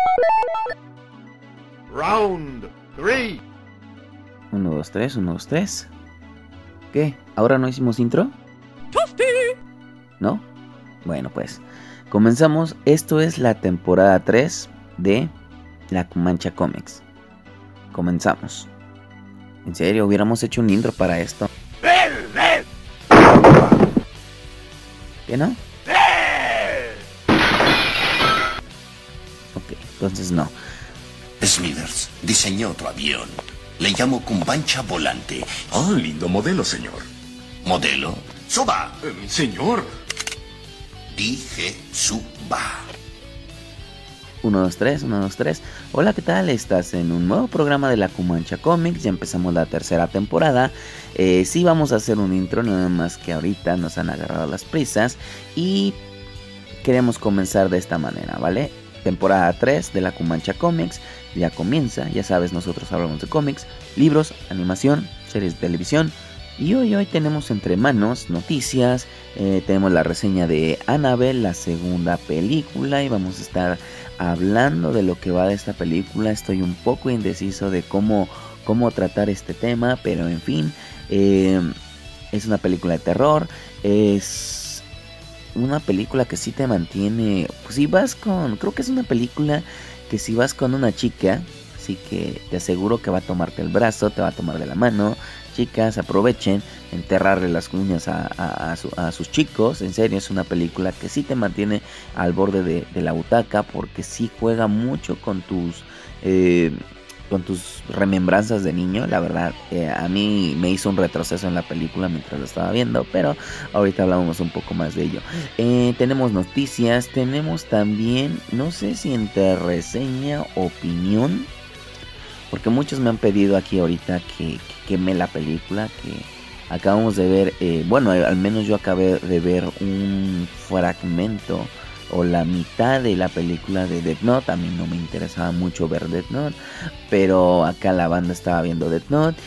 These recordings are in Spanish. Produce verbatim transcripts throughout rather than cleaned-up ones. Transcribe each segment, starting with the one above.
Round three. Uno, dos, tres, uno, dos, tres. ¿Qué? ¿Ahora no hicimos intro? ¿No? Bueno, pues comenzamos. Esto es la temporada tres de La Comancha Comics. Comenzamos. En serio, hubiéramos hecho un intro para esto. ¿Qué no? Ok, entonces no. Smithers diseñó otro avión. Le llamo Cumbancha Volante. Ah, lindo modelo, señor. ¿Modelo? ¡Suba! Eh, señor. Dije suba. uno, dos, tres, uno, dos, tres. Hola, ¿qué tal? Estás en un nuevo programa de La Comancha Comics. Ya empezamos la tercera temporada. Eh, sí vamos a hacer un intro, nada más que ahorita nos han agarrado las prisas. Y queremos comenzar de esta manera, ¿vale? Temporada tres de La Comancha Comics ya comienza. Ya sabes, nosotros hablamos de cómics, libros, animación, series de televisión. Y hoy, hoy tenemos entre manos noticias. Eh, tenemos la reseña de Annabelle, la segunda película. Y vamos a estar hablando de lo que va de esta película. Estoy un poco indeciso de cómo, cómo tratar este tema. Pero en fin, eh, es una película de terror. Es una película que sí te mantiene. Pues si vas con... Creo que es una película que si vas con una chica, así que te aseguro que va a tomarte el brazo, te va a tomar de la mano. Chicas, aprovechen, enterrarle las uñas a, a, a, su, a sus chicos. En serio, es una película que sí te mantiene al borde de, de la butaca, porque sí juega mucho con tus eh, con tus remembranzas de niño. La verdad, eh, a mí me hizo un retroceso en la película mientras la estaba viendo, pero ahorita hablamos un poco más de ello. Eh, tenemos noticias, tenemos también, no sé si entre reseña, opinión, porque muchos me han pedido aquí ahorita que, que queme la película, que acabamos de ver, eh, bueno, al menos yo acabé de ver un fragmento o la mitad de la película de Death Note. A mí no me interesaba mucho ver Death Note, pero acá la banda estaba viendo Death Note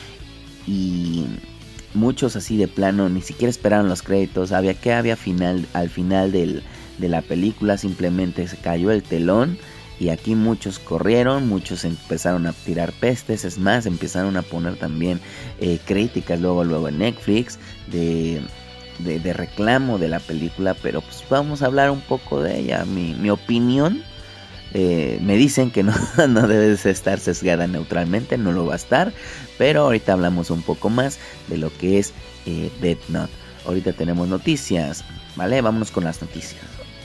y muchos así de plano ni siquiera esperaron los créditos. Había que había final al final del, de la película, simplemente se cayó el telón. Y aquí muchos corrieron, muchos empezaron a tirar pestes, es más, empezaron a poner también eh, críticas luego luego en Netflix de, de, de reclamo de la película, pero pues vamos a hablar un poco de ella. Mi, mi opinión, eh, me dicen que no, no debes estar sesgada neutralmente, no lo va a estar, pero ahorita hablamos un poco más de lo que es eh, Death Note. Ahorita tenemos noticias, ¿vale? Vámonos con las noticias.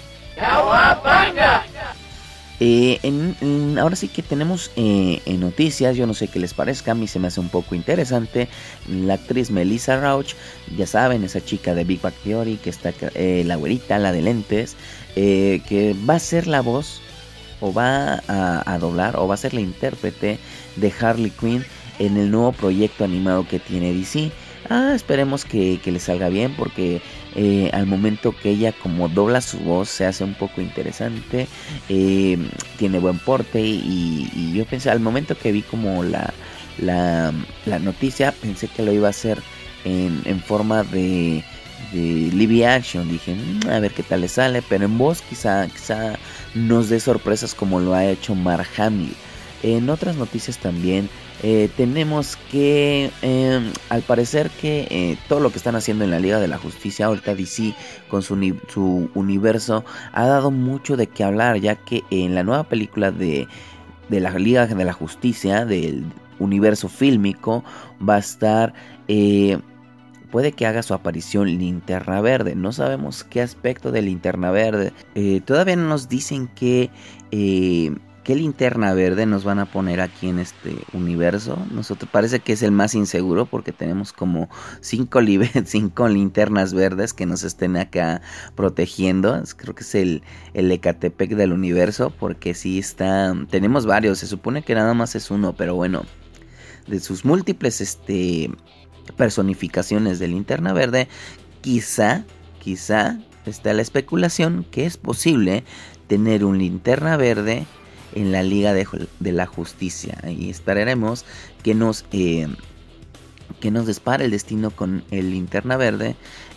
¡Cowabunga! Eh, en, en, ahora sí que tenemos eh, en noticias, yo no sé qué les parezca, a mí se me hace un poco interesante. La actriz Melissa Rauch, ya saben, esa chica de Big Bang Theory, que está eh, la güerita, la de lentes, eh, que va a ser la voz, o va a, a doblar, o va a ser la intérprete de Harley Quinn en el nuevo proyecto animado que tiene D C. Ah, esperemos que, que le salga bien, porque eh, al momento que ella como dobla su voz se hace un poco interesante, eh, tiene buen porte y, y yo pensé, al momento que vi como la, la, la noticia, pensé que lo iba a hacer en, en forma de, de live action. Dije, mmm, a ver qué tal le sale, pero en voz quizá, quizá nos dé sorpresas como lo ha hecho Mark Hamill. En otras noticias también eh, tenemos que eh, al parecer que eh, todo lo que están haciendo en la Liga de la Justicia, ahorita D C con su, uni- su universo ha dado mucho de qué hablar, ya que en la nueva película de, de la Liga de la Justicia, del universo fílmico, va a estar... Eh, puede que haga su aparición Linterna Verde. No sabemos qué aspecto de Linterna Verde. Eh, todavía no nos dicen que... Eh, ¿Qué linterna verde nos van a poner aquí en este universo? Nosotros parece que es el más inseguro, porque tenemos como cinco, li- cinco linternas verdes que nos estén acá protegiendo. Creo que es el, el Ecatepec del universo, porque sí está... Tenemos varios, se supone que nada más es uno, pero bueno, de sus múltiples este, personificaciones de linterna verde, quizá, quizá está la especulación que es posible tener un linterna verde en la Liga de, de la Justicia. Y esperaremos que nos eh, que nos despare el destino con el Linterna Verde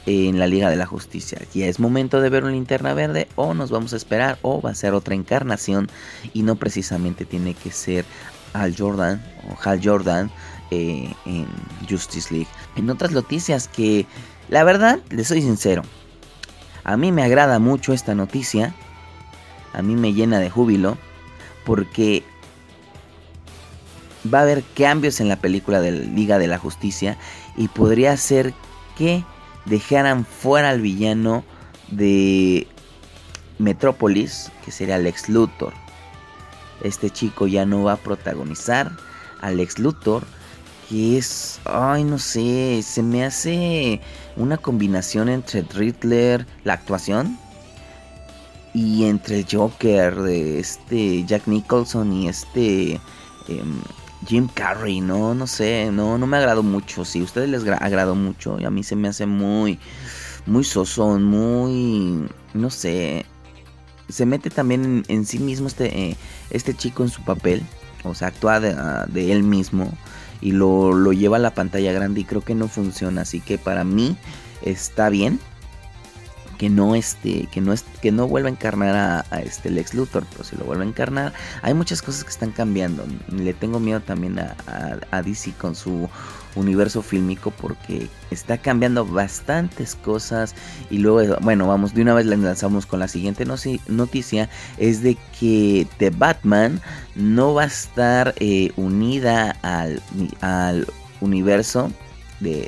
en la Liga de la Justicia. ¿Ya es momento de ver una Linterna Verde o nos vamos a esperar o va a ser otra encarnación y no precisamente tiene que ser Hal Jordan o Hal Jordan eh, en Justice League? En otras noticias que la verdad, les soy sincero, a mí me agrada mucho esta noticia, a mí me llena de júbilo porque va a haber cambios en la película de Liga de la Justicia y podría ser que dejaran fuera al villano de Metrópolis, que sería Lex Luthor. Este chico ya no va a protagonizar a Lex Luthor, que es, ay no sé, se me hace una combinación entre Riddler, la actuación, y entre el Joker de este Jack Nicholson y este eh, Jim Carrey, no, no sé, no, no me agradó mucho. Si a ustedes les agradó mucho, y a mí se me hace muy, muy sosón, muy, no sé, se mete también en, en sí mismo este, eh, este chico en su papel, o sea, actúa de, uh, de él mismo y lo, lo lleva a la pantalla grande y creo que no funciona, así que para mí está bien que no este que no es que no vuelva a encarnar a, a este Lex Luthor, pero si lo vuelve a encarnar, hay muchas cosas que están cambiando. Le tengo miedo también a, a, a D C con su universo fílmico porque está cambiando bastantes cosas. Y luego, bueno, vamos, de una vez la lanzamos con la siguiente noticia, es de que The Batman no va a estar eh, unida al, al universo de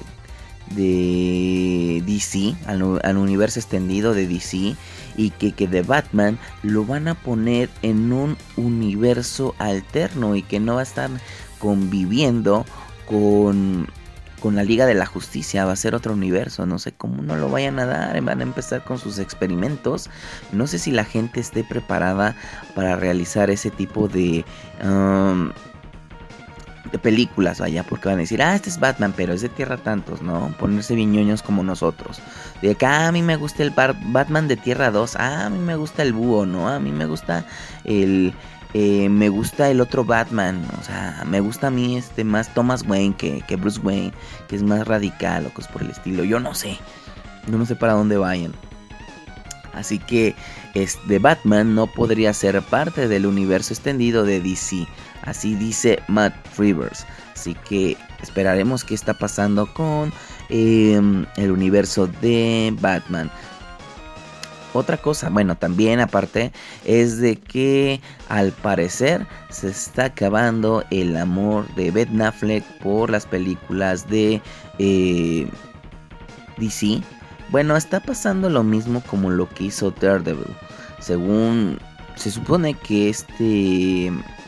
de D C, al, al universo extendido de D C, y que, que The Batman lo van a poner en un universo alterno y que no va a estar conviviendo con, con la Liga de la Justicia, va a ser otro universo. No sé cómo no lo vayan a dar, van a empezar con sus experimentos. No sé si la gente esté preparada para realizar ese tipo de Um, de películas, vaya, porque van a decir, ah, este es Batman, pero es de tierra tantos, ¿no? Ponerse bien ñoños como nosotros. De acá, ah, a mí me gusta el bar- Batman de Tierra dos, ah, a mí me gusta el búho, ¿no? A mí me gusta el... Eh, me gusta el otro Batman, o sea, me gusta a mí este más Thomas Wayne que, que Bruce Wayne, que es más radical o cosas por el estilo. Yo no sé, yo no sé para dónde vayan. Así que este Batman no podría ser parte del universo extendido de D C. Así dice Matt Reeves. Así que esperaremos qué está pasando con eh, el universo de Batman. Otra cosa, bueno, también aparte, es de que al parecer se está acabando el amor de Ben Affleck por las películas de eh, D C. Bueno, está pasando lo mismo como lo que hizo Daredevil. Según se supone que este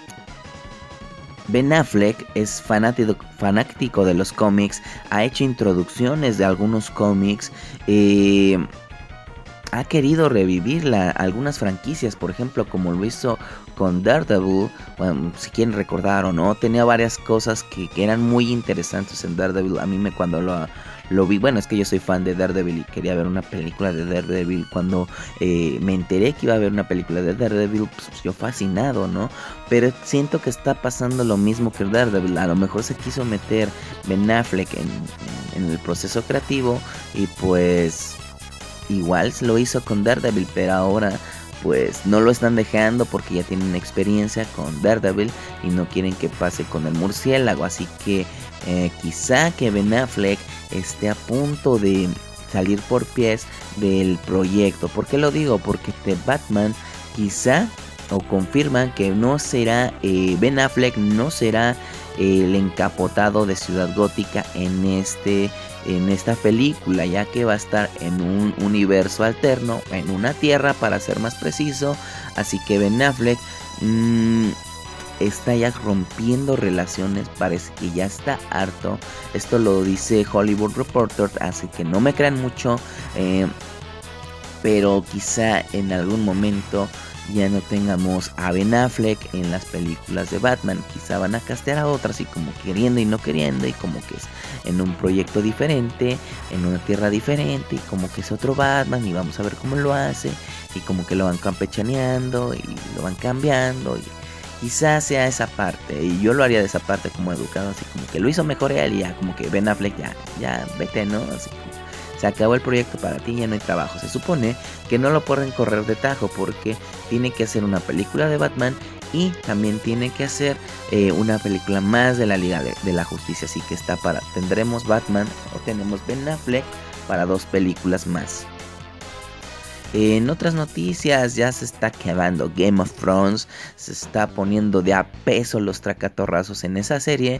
Ben Affleck es fanático, fanático de los cómics, ha hecho introducciones de algunos cómics, eh, ha querido revivir la, algunas franquicias, por ejemplo, como lo hizo con Daredevil. Bueno, si quieren recordar o no, tenía varias cosas que, que eran muy interesantes en Daredevil. A mí me cuando lo... Lo vi, bueno, es que yo soy fan de Daredevil y quería ver una película de Daredevil. Cuando eh, me enteré que iba a haber una película de Daredevil, pues yo fascinado, ¿no? Pero siento que está pasando lo mismo que Daredevil. A lo mejor se quiso meter Ben Affleck en, en el proceso creativo y pues igual se lo hizo con Daredevil, pero ahora pues no lo están dejando porque ya tienen experiencia con Daredevil y no quieren que pase con el murciélago. Así que eh, quizá que Ben Affleck esté a punto de salir por pies del proyecto. ¿Por qué lo digo? Porque The Batman quizá o confirman que no será eh, Ben Affleck no será eh, el encapotado de Ciudad Gótica en este en esta película, ya que va a estar en un universo alterno, en una tierra para ser más preciso. Así que Ben Affleck mmm, está ya rompiendo relaciones, parece que ya está harto. Esto lo dice Hollywood Reporter, así que no me crean mucho, eh, pero quizá en algún momento ya no tengamos a Ben Affleck en las películas de Batman. Quizá van a castear a otras y como queriendo y no queriendo, y como que es en un proyecto diferente, en una tierra diferente, y como que es otro Batman y vamos a ver cómo lo hace, y como que lo van campechaneando y lo van cambiando, y quizás sea esa parte, y yo lo haría de esa parte como educado, así como que lo hizo mejor él y ya como que Ben Affleck ya, ya vete, ¿no? Así como, se acabó el proyecto para ti, ya no hay trabajo. Se supone que no lo pueden correr de tajo porque tiene que hacer una película de Batman y también tiene que hacer eh, una película más de la Liga de, de la Justicia. Así que está para, tendremos Batman o tenemos Ben Affleck para dos películas más. En otras noticias, ya se está acabando Game of Thrones, se está poniendo de a peso los tracatorrazos en esa serie.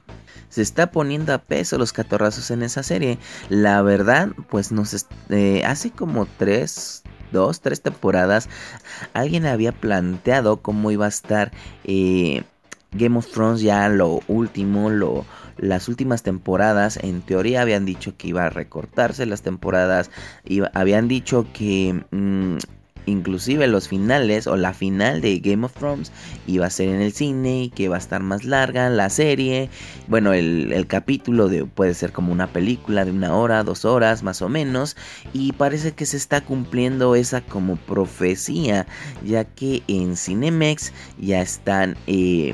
Se está poniendo a peso los catorrazos en esa serie. La verdad, pues nos eh, hace como tres, dos, tres temporadas, alguien había planteado cómo iba a estar eh, Game of Thrones ya lo último, lo, las últimas temporadas. En teoría habían dicho que iba a recortarse las temporadas, iba, habían dicho que Mmm, inclusive los finales o la final de Game of Thrones iba a ser en el cine y que va a estar más larga la serie. Bueno, el, el capítulo de, puede ser como una película de una hora, dos horas más o menos. Y parece que se está cumpliendo esa como profecía, ya que en Cinemex ya están... Eh,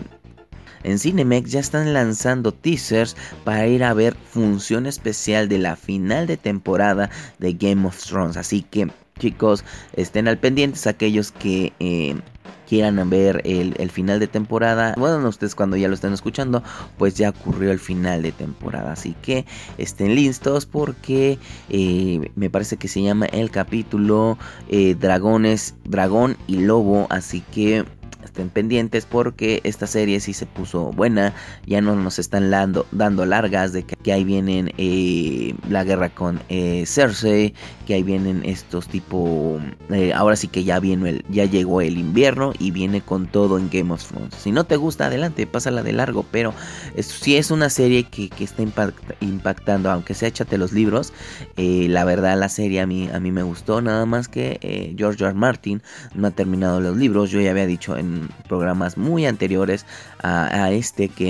En Cinemex ya están lanzando teasers para ir a ver función especial de la final de temporada de Game of Thrones. Así que, chicos, estén al pendientes aquellos que eh, quieran ver el, el final de temporada. Bueno, ustedes cuando ya lo estén escuchando, pues ya ocurrió el final de temporada. Así que estén listos porque eh, me parece que se llama el capítulo eh, Dragones, Dragón y Lobo. Así que estén pendientes porque esta serie sí se puso buena. Ya no nos están dando, dando largas de que, que ahí vienen eh, la guerra con eh, Cersei, que ahí vienen estos tipo eh, ahora sí que ya viene el, ya llegó el invierno y viene con todo en Game of Thrones. Si no te gusta, adelante, pásala de largo, pero es, si es una serie que, que está impact, impactando, aunque sea échate los libros. Eh, la verdad la serie a mí, a mí me gustó, nada más que eh, George R. R. Martin no ha terminado los libros. Yo ya había dicho en programas muy anteriores a, a este que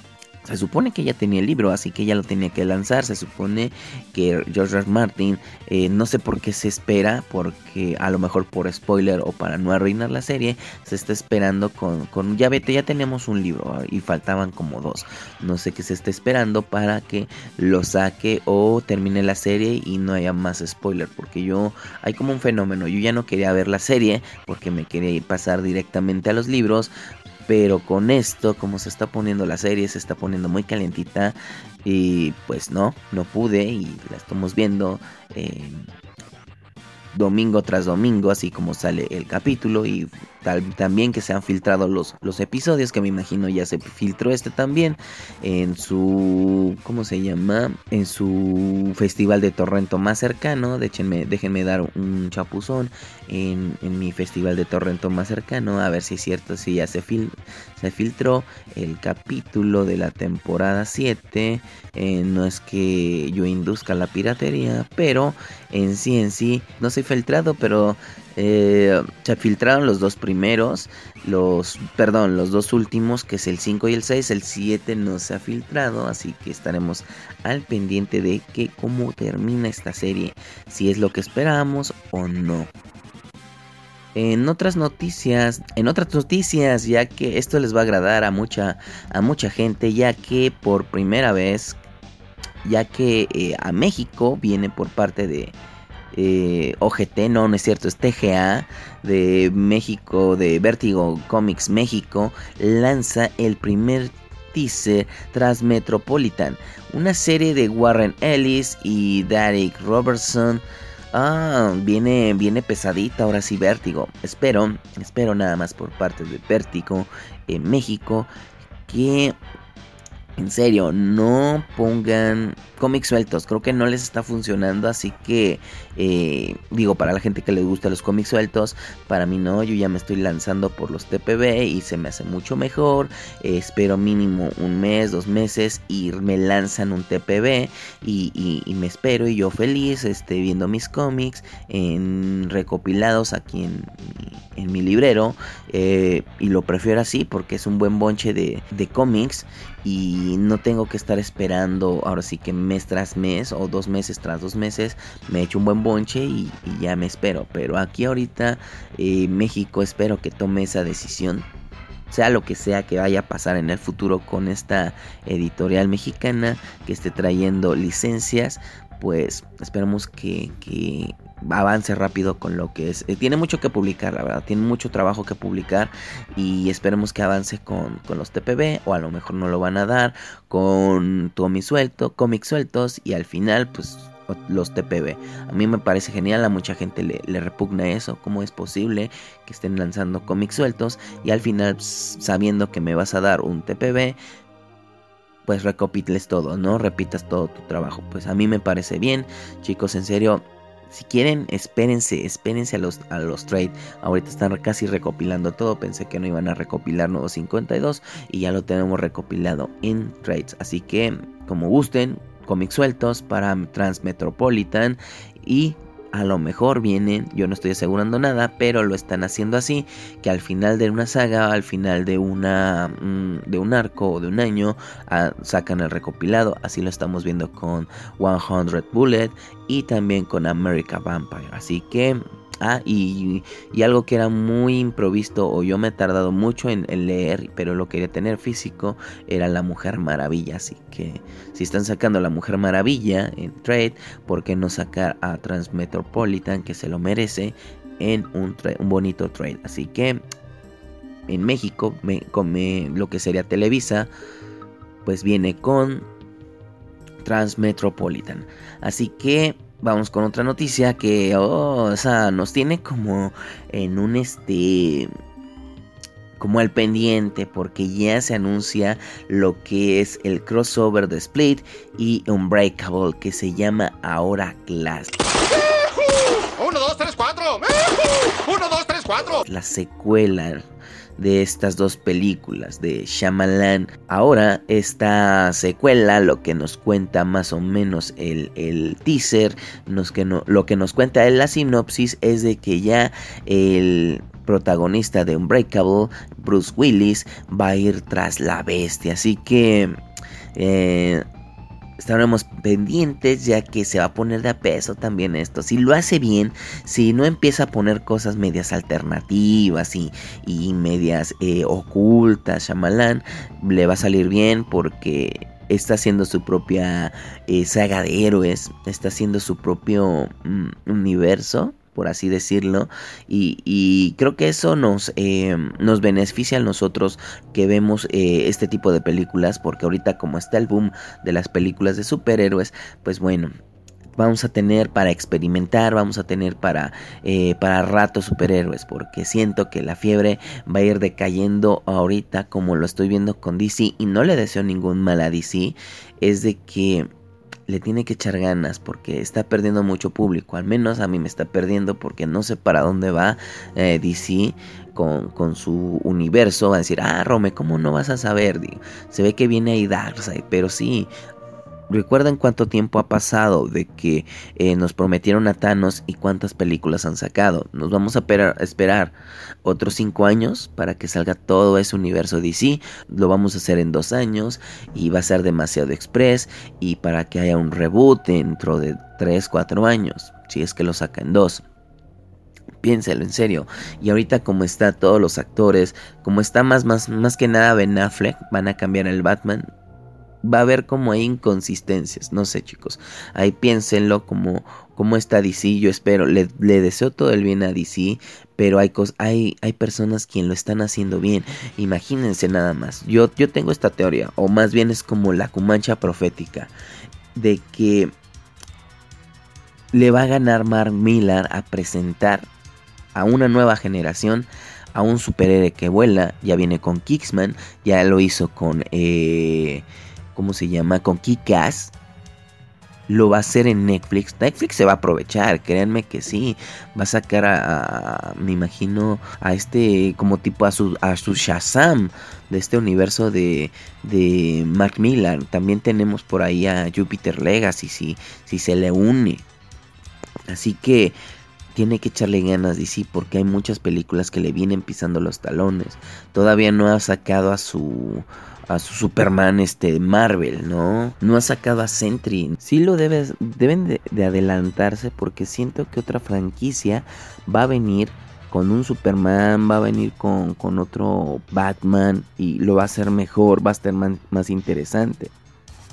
se supone que ya tenía el libro, así que ya lo tenía que lanzar. Se supone que George R. R. Martin, eh, no sé por qué se espera, porque a lo mejor por spoiler o para no arruinar la serie, se está esperando con, con ya vete, ya tenemos un libro y faltaban como dos. No sé qué se está esperando para que lo saque o termine la serie y no haya más spoiler, porque yo, hay como un fenómeno, yo ya no quería ver la serie porque me quería ir pasar directamente a los libros. Pero con esto, como se está poniendo la serie, se está poniendo muy calientita. Y pues no, no pude y la estamos viendo eh, domingo tras domingo, así como sale el capítulo. Y tal, también que se han filtrado los, los episodios, que me imagino ya se filtró este también en su, ¿cómo se llama? En su festival de torrento más cercano. Déjenme, déjenme dar un chapuzón en, en mi festival de torrento más cercano, a ver si es cierto, si ya se, fil, se filtró el capítulo de la temporada siete. Eh, no es que yo induzca la piratería, pero en sí en sí no se ha filtrado, pero eh, se filtraron los dos primeros, los, perdón, los dos últimos, que es el cinco y el seis. El siete no se ha filtrado, así que estaremos al pendiente de que cómo termina esta serie, si es lo que esperábamos o no. En otras noticias, en otras noticias, ya que esto les va a agradar a mucha, a mucha gente, ya que por primera vez, ya que eh, a México viene por parte de eh, O G T, no, no es cierto, es T G A de México, de Vértigo Comics México, lanza el primer teaser tras Metropolitan, una serie de Warren Ellis y Derek Robertson. Ah, viene, viene pesadita ahora sí Vértigo. Espero, espero nada más por parte de Vértigo en México que en serio no pongan cómics sueltos. Creo que no les está funcionando, así que eh, digo, para la gente que les gusta los cómics sueltos, para mí no. Yo ya me estoy lanzando por los T P B y se me hace mucho mejor. Eh, espero mínimo un mes, dos meses y me lanzan un T P B y, y, y me espero y yo feliz este, viendo mis cómics en recopilados aquí en mi, en mi librero. Eh, y lo prefiero así porque es un buen bonche de, de cómics y no tengo que estar esperando ahora sí que mes tras mes o dos meses tras dos meses. Me echo un buen bonche y, y ya me espero. Pero aquí ahorita eh, México espero que tome esa decisión, sea lo que sea que vaya a pasar en el futuro con esta editorial mexicana que esté trayendo licencias. pues esperemos que, que avance rápido con lo que es. Eh, tiene mucho que publicar, la verdad, tiene mucho trabajo que publicar y esperemos que avance con, con los T P B, o a lo mejor no lo van a dar con Tommy suelto, cómics sueltos, y al final pues los T P B. A mí me parece genial, a mucha gente le, le repugna eso, cómo es posible que estén lanzando cómics sueltos y al final, pues, sabiendo que me vas a dar un T P B, pues recopiles todo, ¿no? Repitas todo tu trabajo. Pues a mí me parece bien, chicos, en serio. Si quieren, espérense, espérense a los, a los trade. Ahorita están casi recopilando todo. Pensé que no iban a recopilar nuevos cincuenta y dos y ya lo tenemos recopilado en trades. Así que, como gusten, cómics sueltos para Transmetropolitan y a lo mejor vienen, yo no estoy asegurando nada, pero lo están haciendo así, que al final de una saga, al final de una de un arco o de un año, a, sacan el recopilado. Así lo estamos viendo con cien Bullet y también con America Vampire. Así que Ah, y, y algo que era muy improvisto, o yo me he tardado mucho en, en leer, pero lo quería tener físico, era La Mujer Maravilla. Así que si están sacando La Mujer Maravilla en trade, ¿por qué no sacar a Transmetropolitan, que se lo merece, en un, tra- un bonito trade? Así que en México, me, come, lo que sería Televisa, pues viene con Transmetropolitan. Así que vamos con otra noticia que, oh, o sea, nos tiene como en un este, como al pendiente, porque ya se anuncia lo que es el crossover de Split y Unbreakable, que se llama ahora Glass. ¡Uno, dos, tres, cuatro! ¡Uno, dos, tres, cuatro! La secuela de estas dos películas de Shyamalan. Ahora esta secuela, lo que nos cuenta más o menos el, el teaser, nos que no, lo que nos cuenta en la sinopsis es de que ya el protagonista de Unbreakable, Bruce Willis, va a ir tras la bestia. Así que eh, estaremos pendientes, ya que se va a poner de a peso también esto. Si lo hace bien, si no empieza a poner cosas medias alternativas y, y medias eh, ocultas, Shyamalan, le va a salir bien, porque está haciendo su propia eh, saga de héroes, está haciendo su propio mm, universo, por así decirlo, y, y creo que eso nos, eh, nos beneficia a nosotros que vemos eh, este tipo de películas, porque ahorita como está el boom de las películas de superhéroes, pues bueno, vamos a tener para experimentar, vamos a tener para, eh, para rato superhéroes, porque siento que la fiebre va a ir decayendo ahorita, como lo estoy viendo con D C, y no le deseo ningún mal a D C, es de que le tiene que echar ganas, porque está perdiendo mucho público. Al menos a mí me está perdiendo, porque no sé para dónde va eh, D C con, con su universo. Va a decir, ah, Rome, ¿cómo no vas a saber? Digo, se ve que viene ahí Darkseid, pero sí. ¿Recuerdan cuánto tiempo ha pasado de que eh, nos prometieron a Thanos y cuántas películas han sacado? Nos vamos a esperar, esperar otros cinco años para que salga todo ese universo D C. Lo vamos a hacer en dos años y va a ser demasiado express, y para que haya un reboot dentro de tres, cuatro años, si es que lo saca en dos. Piénselo en serio. Y ahorita como está todos los actores, como está más, más, más que nada Ben Affleck, van a cambiar el Batman. Va a haber como hay inconsistencias, no sé, chicos, ahí piénsenlo como, como está D C. Yo espero, le, le deseo todo el bien a D C, pero hay, cos, hay, hay personas quien lo están haciendo bien. Imagínense nada más, yo, yo tengo esta teoría, o más bien es como la cumancha profética, de que le va a ganar Mark Millar a presentar a una nueva generación a un superhéroe que vuela. Ya viene con Kingsman, ya lo hizo con eh, ¿cómo se llama? Con Kick-Ass. Lo va a hacer en Netflix. Netflix se va a aprovechar, créanme que sí. Va a sacar a, a me imagino, a este, como tipo a su, a su Shazam de este universo de, de Mark Millar. También tenemos por ahí a Jupiter Legacy, si, si se le une. Así que tiene que echarle ganas D C, porque hay muchas películas que le vienen pisando los talones. Todavía no ha sacado a su a su Superman este Marvel, ¿no? No ha sacado a Sentry. Sí lo debes, deben de, de adelantarse, porque siento que otra franquicia va a venir con un Superman, va a venir con, con otro Batman, y lo va a hacer mejor, va a estar man, más interesante.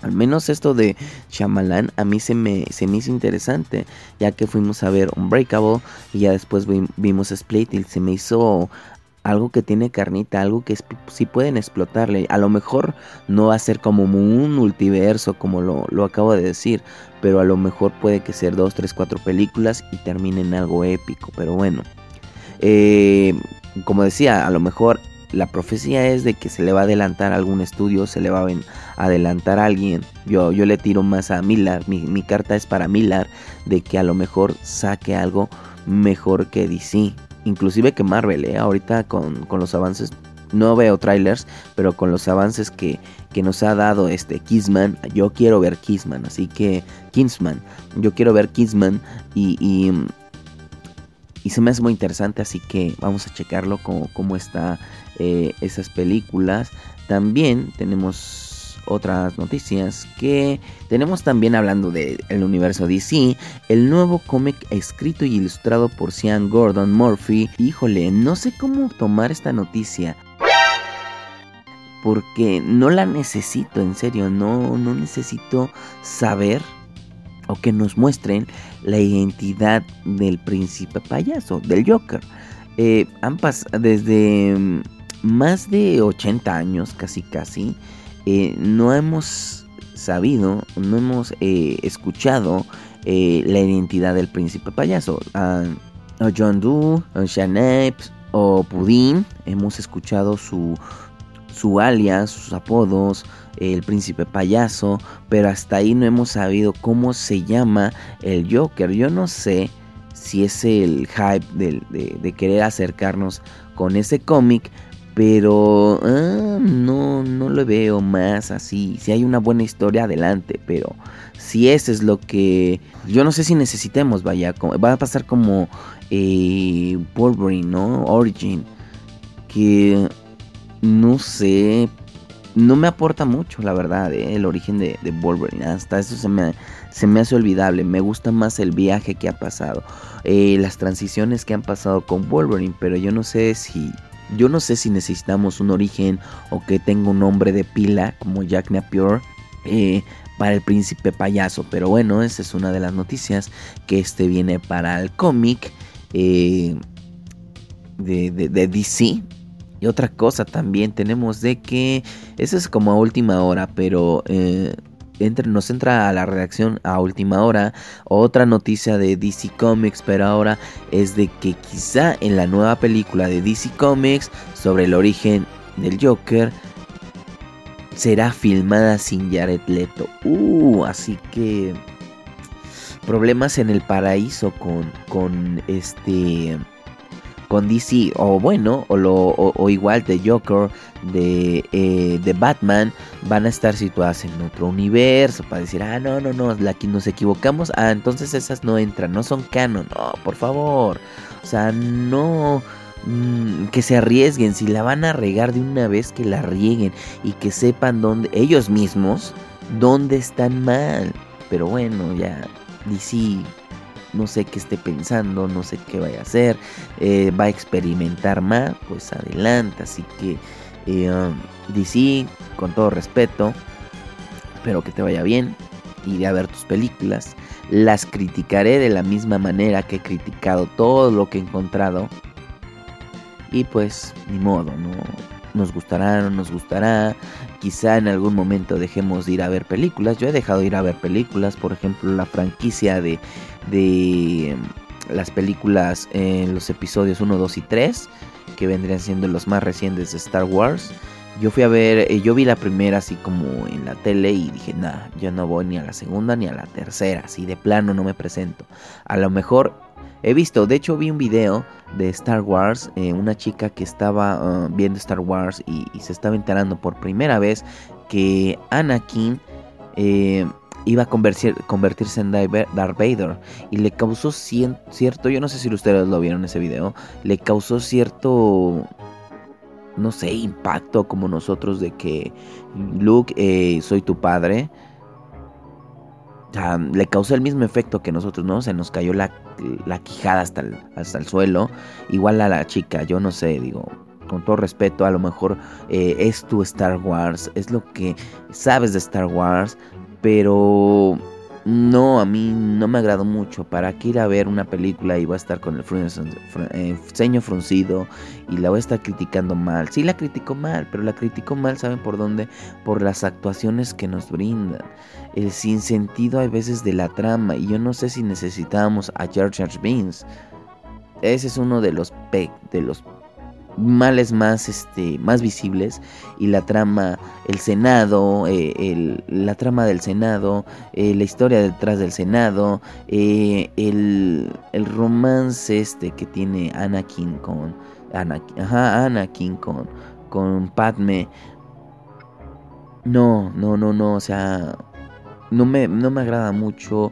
Al menos esto de Shyamalan a mí se me, se me hizo interesante, ya que fuimos a ver Unbreakable y ya después vi, vimos Split y se me hizo algo que tiene carnita, algo que es, sí pueden explotarle. A lo mejor no va a ser como un multiverso como lo, lo acabo de decir, pero a lo mejor puede que ser dos, tres, cuatro películas y termine en algo épico. Pero bueno, eh, como decía, a lo mejor la profecía es de que se le va a adelantar a algún estudio, se le va a adelantar a alguien. Yo, yo le tiro más a Miller, mi, mi carta es para Miller, de que a lo mejor saque algo mejor que D C. Inclusive que Marvel, ¿eh? Ahorita con, con los avances, no veo trailers, pero con los avances que, que nos ha dado este Kingsman, yo quiero ver Kingsman, así que Kingsman, yo quiero ver Kingsman y... y Y se me hace muy interesante, así que vamos a checarlo cómo, cómo está eh, esas películas. También tenemos otras noticias que tenemos también hablando del universo D C. El nuevo cómic escrito y ilustrado por Sean Gordon Murphy. Híjole, no sé cómo tomar esta noticia, porque no la necesito, en serio, no, no necesito saber o que nos muestren la identidad del príncipe payaso, del Joker. Eh, han pasado desde más de ochenta años, casi casi, eh, no hemos sabido, no hemos eh, escuchado eh, la identidad del príncipe payaso. A, a John Doe, a Shanape o Pudding, hemos escuchado su, su alias, sus apodos, el príncipe payaso, pero hasta ahí no hemos sabido cómo se llama el Joker. Yo no sé si es el hype de, de, de querer acercarnos con ese cómic, pero ah, no, no lo veo más así. Si hay una buena historia, adelante, pero si ese es lo que yo no sé si necesitemos, vaya, va a pasar como eh, Wolverine, ¿no? Origin, que no sé, no me aporta mucho, la verdad, ¿eh? El origen de, de Wolverine. Hasta eso se me, se me hace olvidable. Me gusta más el viaje que ha pasado, eh, las transiciones que han pasado con Wolverine. Pero yo no sé si, yo no sé si necesitamos un origen o que tenga un nombre de pila como Jack Napier eh, para el príncipe payaso. Pero bueno, esa es una de las noticias que este viene para el cómic eh, de, de, de D C. Y otra cosa también tenemos de que, eso es como a última hora, pero eh, entre, nos entra a la redacción a última hora otra noticia de D C Comics, pero ahora es de que quizá en la nueva película de D C Comics sobre el origen del Joker será filmada sin Jared Leto. Uh, así que problemas en el paraíso con, con este... con D C, o bueno, o, lo, o, o igual de Joker, de, eh, de Batman, van a estar situadas en otro universo, para decir, ah, no, no, no, aquí nos equivocamos, ah, entonces esas no entran, no son canon, no, por favor, o sea, no, mmm, que se arriesguen, si la van a regar de una vez, que la rieguen, y que sepan dónde, ellos mismos, dónde están mal, pero bueno, ya, D C... no sé qué esté pensando, no sé qué vaya a hacer, eh, va a experimentar más, pues adelante. Así que eh, um, D C, con todo respeto, espero que te vaya bien, iré a ver tus películas, las criticaré de la misma manera que he criticado todo lo que he encontrado, y pues ni modo, no nos gustará, no nos gustará. Quizá en algún momento dejemos de ir a ver películas. Yo he dejado de ir a ver películas, por ejemplo, la franquicia de, de las películas en los episodios uno, dos y tres, que vendrían siendo los más recientes de Star Wars. Yo fui a ver, eh, yo vi la primera así como en la tele y dije, nah, yo no voy ni a la segunda ni a la tercera, así de plano no me presento. A lo mejor he visto, de hecho vi un video de Star Wars, eh, una chica que estaba uh, viendo Star Wars y, y se estaba enterando por primera vez que Anakin eh, iba a convertir, convertirse en Darth Vader, y le causó cien, cierto, yo no sé si ustedes lo vieron ese video, le causó cierto, no sé, impacto como nosotros de que Luke, eh, soy tu padre. O sea, le causó el mismo efecto que nosotros, ¿no? Se nos cayó la, la quijada hasta el, hasta el suelo. Igual a la chica, yo no sé, digo, con todo respeto, a lo mejor eh, es tu Star Wars, es lo que sabes de Star Wars, pero no, a mí no me agradó mucho. ¿Para qué ir a ver una película y voy a estar con el frun- frun- eh, ceño fruncido y la voy a estar criticando mal? Sí, la critico mal, pero la critico mal, ¿saben por dónde? Por las actuaciones que nos brindan, el sinsentido a veces de la trama, y yo no sé si necesitábamos a Jar Jar Binks. Ese es uno de los pe- de los males más este más visibles. Y la trama, el Senado, eh, el, la trama del Senado, eh, la historia detrás del Senado, eh, el, el romance este que tiene Anakin con Anakin, ajá, Anakin con, con Padme. No, no, no, no, o sea, no me, no me agrada mucho.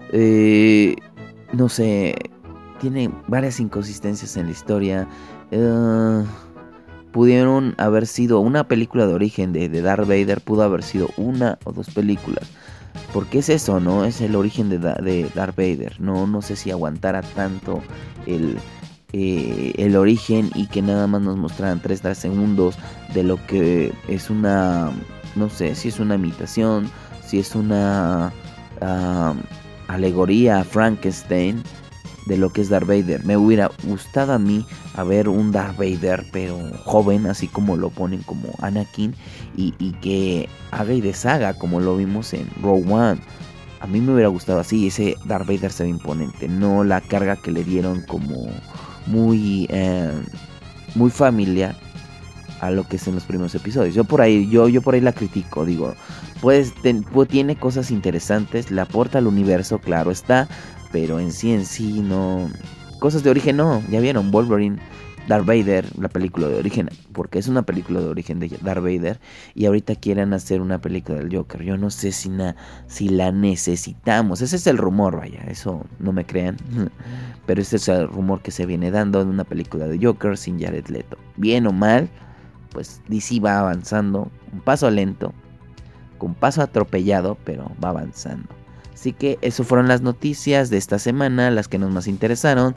Eh, no sé, tiene varias inconsistencias en la historia. Uh, pudieron haber sido una película de origen de, de Darth Vader, pudo haber sido una o dos películas, porque es eso, ¿no? Es el origen de, de Darth Vader. No, no sé si aguantara tanto el, eh, el origen, y que nada más nos mostraran tres segundos de lo que es una, no sé, si es una imitación, si es una uh, alegoría a Frankenstein de lo que es Darth Vader. Me hubiera gustado a mí a ver un Darth Vader pero joven, así como lo ponen como Anakin, y, y que haga y deshaga como lo vimos en Rogue One. A mí me hubiera gustado así. Ese Darth Vader se ve imponente, no la carga que le dieron como muy eh, muy familiar a lo que es en los primeros episodios. Yo por ahí yo yo por ahí la critico, digo, pues ten, pues tiene cosas interesantes, le aporta al universo, claro está, pero en sí en sí no. Cosas de origen no. Ya vieron Wolverine, Darth Vader, la película de origen, porque es una película de origen de Darth Vader, y ahorita quieren hacer una película del Joker. Yo no sé si, na, si la necesitamos. Ese es el rumor, vaya, eso no me crean, pero ese es el rumor que se viene dando de una película de Joker sin Jared Leto. Bien o mal, pues D C va avanzando, un paso lento, con paso atropellado, pero va avanzando. Así que eso fueron las noticias de esta semana, las que nos más interesaron,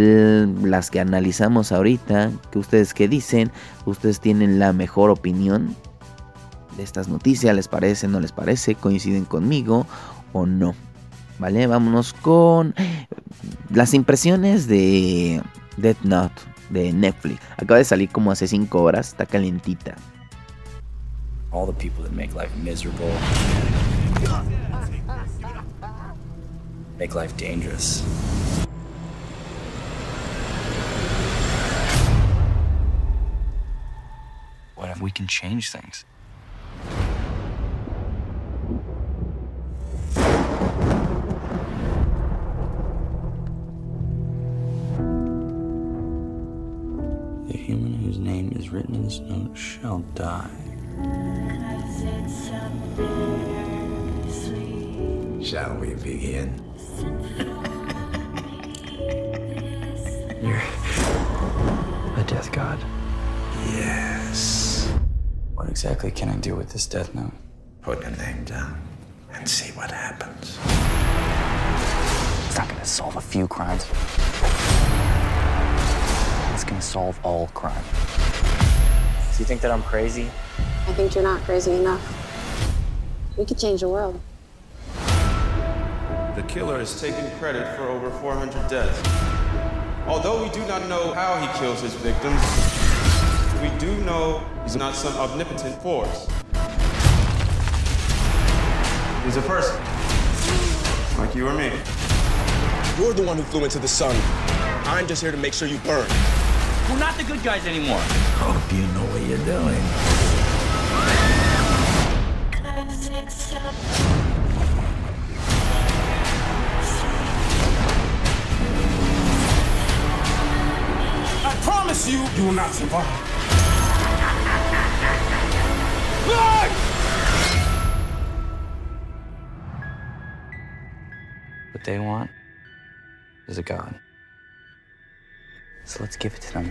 las que analizamos ahorita. ¿Qué ustedes qué dicen? ¿Ustedes tienen la mejor opinión de estas noticias? ¿Les parece, no les parece? ¿Coinciden conmigo o no? Vale, vámonos con las impresiones de Death Note de Netflix. Acaba de salir como hace cinco horas, está calientita. All the people that make life miserable, make life dangerous. What if we can change things? The human whose name is written in this note shall die. Shall we begin? You're a death god. Yes. What exactly can I do with this death note? Put your name down and see what happens. It's not gonna solve a few crimes. It's gonna solve all crime. So you think that I'm crazy? I think you're not crazy enough. We could change the world. The killer is taking credit for over four hundred deaths. Although we do not know how he kills his victims, we do know he's not some omnipotent force. He's a person, like you or me. You're the one who flew into the sun. I'm just here to make sure you burn. We're not the good guys anymore. Hope you know what you're doing. I promise you, you will not survive. What they want is a god. So let's give it to them.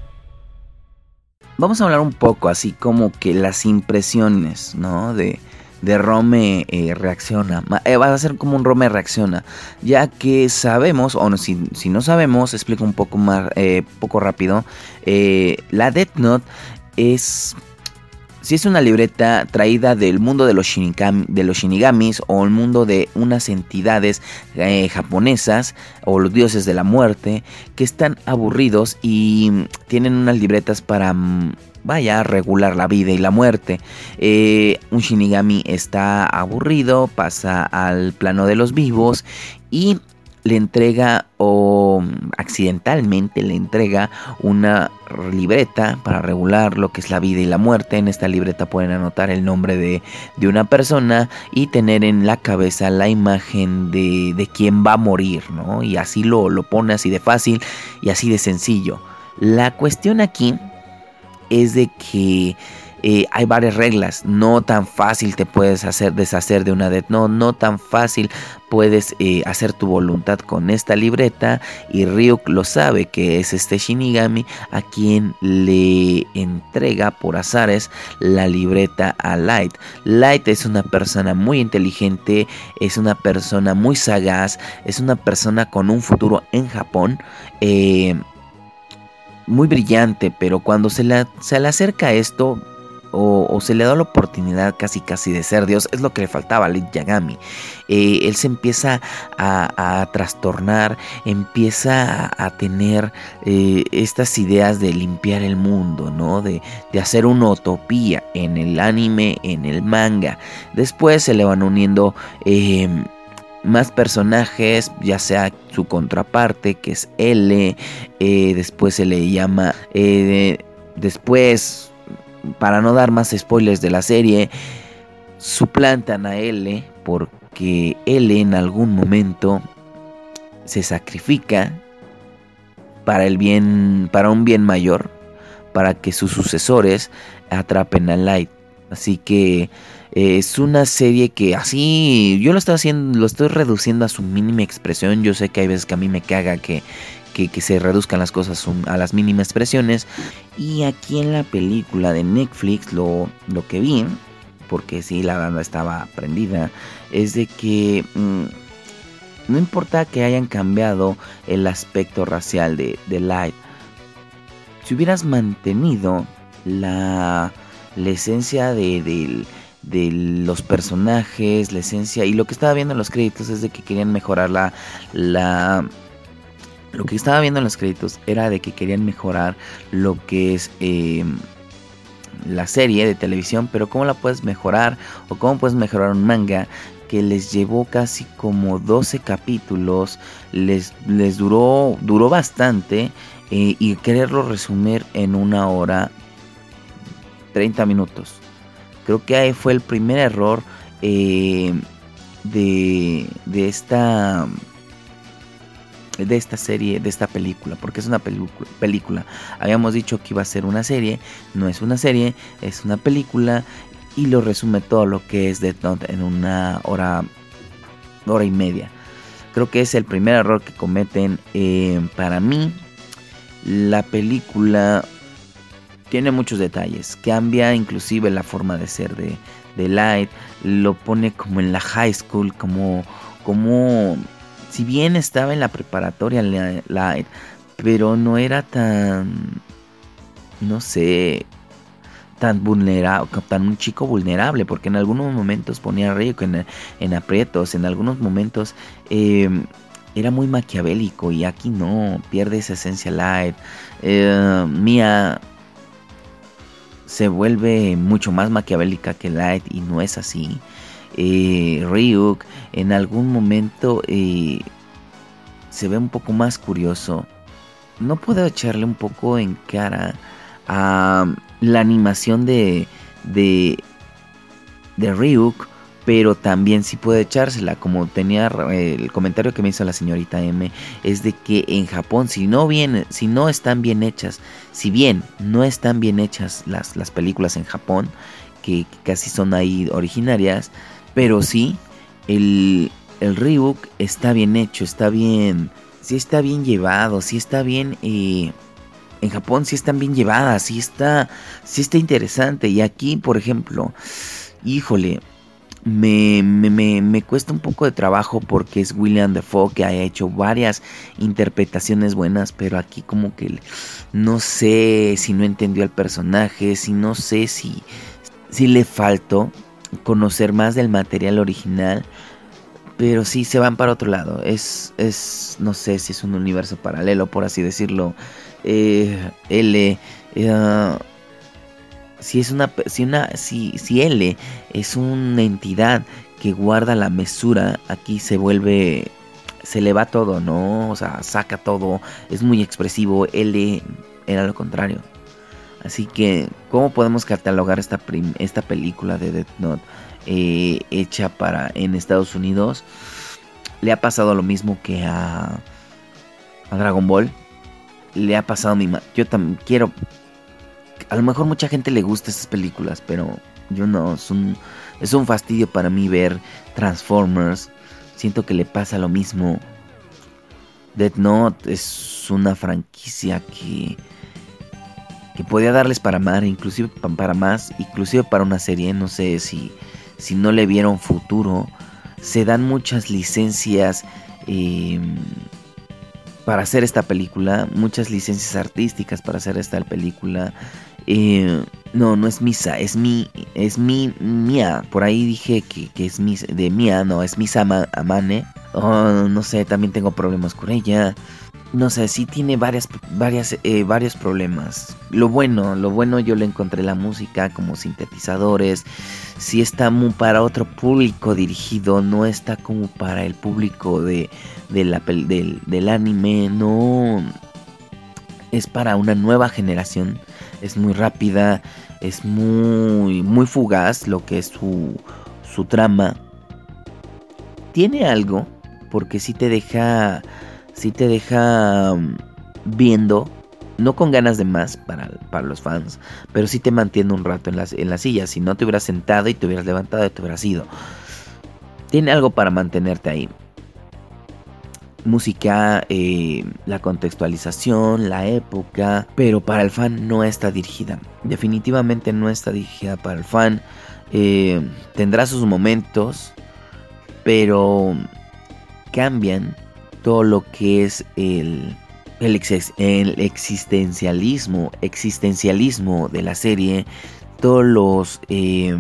Vamos a hablar un poco así como que las impresiones, ¿no? De, de Rome eh, reacciona. Eh, va a ser como un Rome reacciona, ya que sabemos, o no, si, si no sabemos, explico un poco más, eh, poco rápido. Eh, la Death Note es, si es una libreta traída del mundo de los, shinigami, de los shinigamis, o el mundo de unas entidades eh, japonesas, o los dioses de la muerte, que están aburridos y tienen unas libretas para... vaya, regular la vida y la muerte. Eh, un Shinigami está aburrido, pasa al plano de los vivos y le entrega, o accidentalmente le entrega, una libreta para regular lo que es la vida y la muerte. En esta libreta pueden anotar el nombre de, de una persona y tener en la cabeza la imagen de, de quién va a morir, ¿no? Y así lo, lo pone así de fácil y así de sencillo. La cuestión aquí es de que eh, hay varias reglas. No tan fácil te puedes hacer deshacer de una Death Note. No tan fácil puedes eh, hacer tu voluntad con esta libreta. Y Ryuk lo sabe, que es este Shinigami a quien le entrega por azares la libreta a Light. Light es una persona muy inteligente, es una persona muy sagaz, es una persona con un futuro en Japón. Eh... muy brillante, pero cuando se le, se le acerca esto, o, o se le da la oportunidad casi casi de ser Dios, es lo que le faltaba a Light Yagami. Eh, él se empieza a, a trastornar, empieza a, a tener eh, estas ideas de limpiar el mundo, ¿no? De, de hacer una utopía en el anime, en el manga. Después se le van uniendo... Eh, más personajes, ya sea su contraparte, que es L. Eh, después se le llama... Eh, después, para no dar más spoilers de la serie, suplantan a L, porque L en algún momento se sacrifica para el bien, para un bien mayor, para que sus sucesores atrapen a Light. Así que eh, es una serie que así yo lo estoy haciendo, lo estoy reduciendo a su mínima expresión. Yo sé que hay veces que a mí me caga que, que, que se reduzcan las cosas a las mínimas expresiones. Y aquí en la película de Netflix lo, lo que vi, porque sí, la banda estaba prendida, es de que mmm, no importa que hayan cambiado el aspecto racial de, de Light, si hubieras mantenido la... la esencia de, de, de los personajes, la esencia, y lo que estaba viendo en los créditos es de que querían mejorar la, la lo que estaba viendo en los créditos era de que querían mejorar lo que es eh, la serie de televisión. Pero cómo la puedes mejorar, o cómo puedes mejorar un manga que les llevó casi como doce capítulos, les, les duró duró bastante, eh, y quererlo resumir en una hora treinta minutos. Creo que ahí fue el primer error eh, de, de esta de esta serie, de esta película, porque es una película, película. Habíamos dicho que iba a ser una serie, no es una serie, es una película, y lo resume todo lo que es Death Note en una hora, hora y media. Creo que es el primer error que cometen. Eh, para mí, la película tiene muchos detalles, cambia inclusive la forma de ser de, de Light, lo pone como en la high school, como, como si bien estaba en la preparatoria Light, pero no era tan, no sé, tan vulnerable, tan un chico vulnerable, porque en algunos momentos ponía a Ryuk en, en aprietos, en algunos momentos eh, era muy maquiavélico, y aquí no, pierde esa esencia Light. eh, Mia se vuelve mucho más maquiavélica que Light, y no es así. Eh, Ryuk en algún momento eh, se ve un poco más curioso. No puedo echarle un poco en cara a la animación de, de, de Ryuk, pero también sí puede echársela, como tenía el comentario que me hizo la señorita M, es de que en Japón, si no bien, si no están bien hechas, si bien no están bien hechas las, las películas en Japón, que, que casi son ahí originarias, pero sí, el, el Ryuk está bien hecho, está bien, sí está bien llevado, sí está bien, eh, en Japón sí están bien llevadas, sí está, sí está interesante. Y aquí, por ejemplo, híjole, me, me, me, me cuesta un poco de trabajo porque es William Dafoe, que ha hecho varias interpretaciones buenas, pero aquí como que no sé si no entendió al personaje, si no sé si, si le faltó conocer más del material original. Pero sí se van para otro lado. Es, es no sé si es un universo paralelo, por así decirlo. Eh, L, eh, si es una, si una, si, si L es una entidad que guarda la mesura, aquí se vuelve, se le va todo, ¿no? O sea, saca todo, es muy expresivo. L era lo contrario. Así que, ¿cómo podemos catalogar esta, prim- esta película de Death Note? Eh, hecha para en Estados Unidos. Le ha pasado lo mismo que a, a Dragon Ball. Le ha pasado a mi ma- yo también quiero. A lo mejor mucha gente le gusta esas películas, pero yo no. Es un, es un fastidio para mí ver Transformers. Siento que le pasa lo mismo. Death Note es una franquicia que que podía darles para amar, inclusive para más, inclusive para una serie. No sé si Si no le vieron futuro. Se dan muchas licencias eh, para hacer esta película. Muchas licencias artísticas para hacer esta película. Eh, no, no es Misa, es mi, es mi, Mia. Por ahí dije que, que es Misa, de Mia, no, es Misa Amane. Oh, no sé, también tengo problemas con ella. No sé, sí tiene varias, varias, eh, varios problemas. Lo bueno, lo bueno yo le encontré la música como sintetizadores. Sí está muy para otro público dirigido, no está como para el público de, de la, del, del anime, no. Es para una nueva generación, es muy rápida, es muy, muy fugaz lo que es su, su trama. Tiene algo, porque sí te deja... Sí te deja viendo, no con ganas de más para, para los fans, pero sí te mantiene un rato en la, en la silla. Si no te hubieras sentado y te hubieras levantado y te hubieras ido. Tiene algo para mantenerte ahí. Música, eh, la contextualización, la época, pero para el fan no está dirigida. Definitivamente no está dirigida para el fan. Eh, tendrá sus momentos, pero cambian todo lo que es el, el, ex, el existencialismo, existencialismo de la serie, todos los, eh,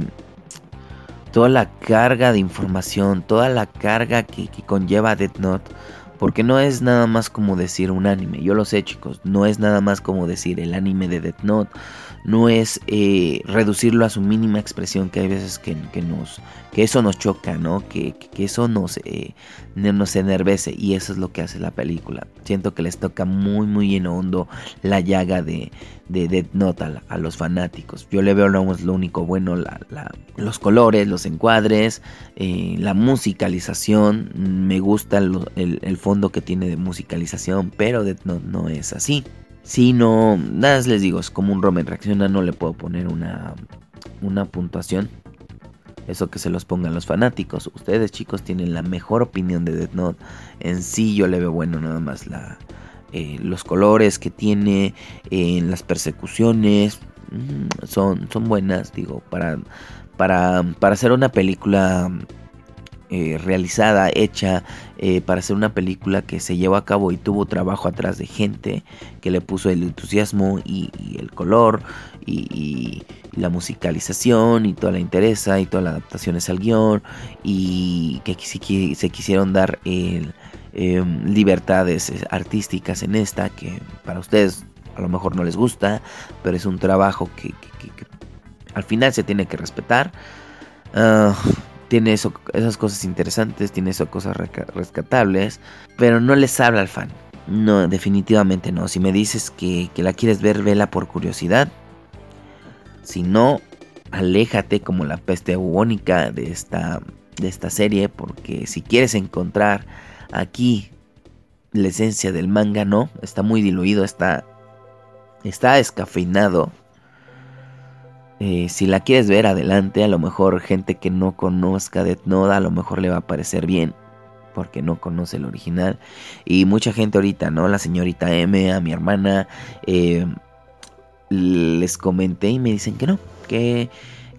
toda la carga de información, toda la carga que, que conlleva Death Note, porque no es nada más como decir un anime, yo lo sé chicos, no es nada más como decir el anime de Death Note, no es eh, reducirlo a su mínima expresión, que hay veces que, que, nos, que eso nos choca, ¿no? Que, que eso nos, eh, nos enervece, y eso es lo que hace la película. Siento que les toca muy muy en hondo la llaga de, de Death Note a, a los fanáticos. Yo le veo lo, lo único bueno, la, la, los colores, los encuadres, eh, la musicalización. Me gusta lo, el, el fondo que tiene de musicalización, pero Death Note no es así. Si no, nada les digo, es como un Roman reacciona, no le puedo poner una, una puntuación. Eso que se los pongan los fanáticos. Ustedes chicos tienen la mejor opinión de Death Note. En sí yo le veo bueno nada más la, eh, los colores que tiene, eh, las persecuciones, mmm, son, son buenas, digo, para, para, para hacer una película... Eh, realizada, hecha eh, para hacer una película que se llevó a cabo y tuvo trabajo atrás de gente que le puso el entusiasmo y, y el color y, y la musicalización y toda la interesa y todas las adaptaciones al guión, y que si se quisieron dar el, eh, libertades artísticas en esta, que para ustedes a lo mejor no les gusta, pero es un trabajo que, que, que, que al final se tiene que respetar. Uh, Tiene eso, esas cosas interesantes, tiene esas cosas rescatables, pero no les habla al fan. No, definitivamente no. Si me dices que, que la quieres ver, vela por curiosidad. Si no, aléjate como la peste bubónica de esta, de esta serie, porque si quieres encontrar aquí la esencia del manga, no, está muy diluido, está, está descafeinado. Eh, si la quieres ver, adelante. A lo mejor gente que no conozca Death Note, a lo mejor le va a parecer bien, porque no conoce el original. Y mucha gente ahorita, ¿no? La señorita M, a mi hermana, eh, les comenté y me dicen que no, que,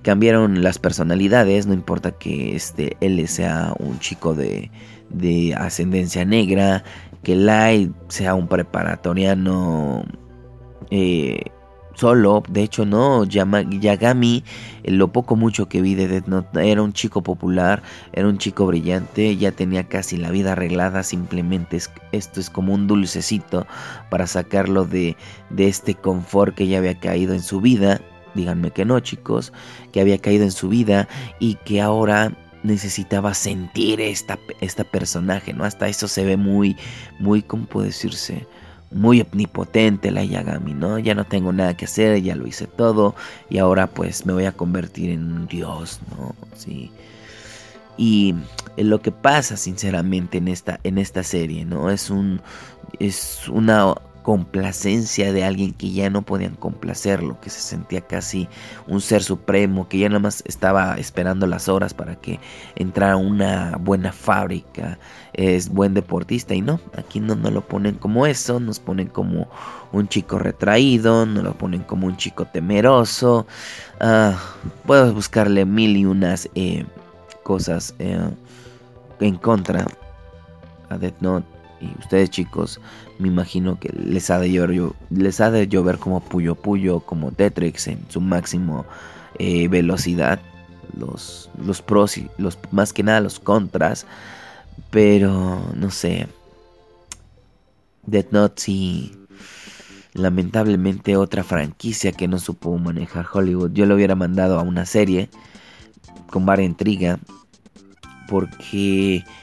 cambiaron las personalidades, no importa que este, él sea un chico de, de ascendencia negra, que Light sea un preparatoriano eh, solo. De hecho no, Yama, Yagami, lo poco mucho que vi de Death Note, era un chico popular, era un chico brillante, ya tenía casi la vida arreglada, simplemente es, esto es como un dulcecito para sacarlo de, de este confort que ya había caído en su vida. Díganme que no, chicos, que había caído en su vida y que ahora necesitaba sentir esta, esta personaje, ¿no? Hasta eso se ve muy, muy, ¿cómo puede decirse? Muy omnipotente la Yagami, ¿no? Ya no tengo nada que hacer, ya lo hice todo y ahora pues me voy a convertir en un dios, ¿no? Sí. Y lo que pasa sinceramente en esta, en esta serie, ¿no? Es un, es una complacencia de alguien que ya no podían complacerlo, que se sentía casi un ser supremo, que ya nada más estaba esperando las horas para que entrara a una buena fábrica, es buen deportista. Y no, aquí no nos lo ponen como eso, nos ponen como un chico retraído, nos lo ponen como un chico temeroso. Uh, puedo buscarle mil y unas eh, cosas eh, en contra a Death Note. Y ustedes, chicos, me imagino que les ha de llover, les ha de llover como Puyo Puyo, como Tetrix en su máximo eh, velocidad. Los, los pros y los, más que nada los contras. Pero no sé. Death Note sí. Lamentablemente otra franquicia que no supo manejar Hollywood. Yo lo hubiera mandado a una serie con varia intriga. Porque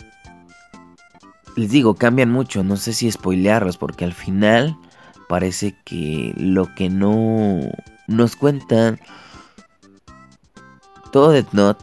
les digo, cambian mucho, no sé si spoilearlos, porque al final parece que lo que no nos cuentan todo Death Note,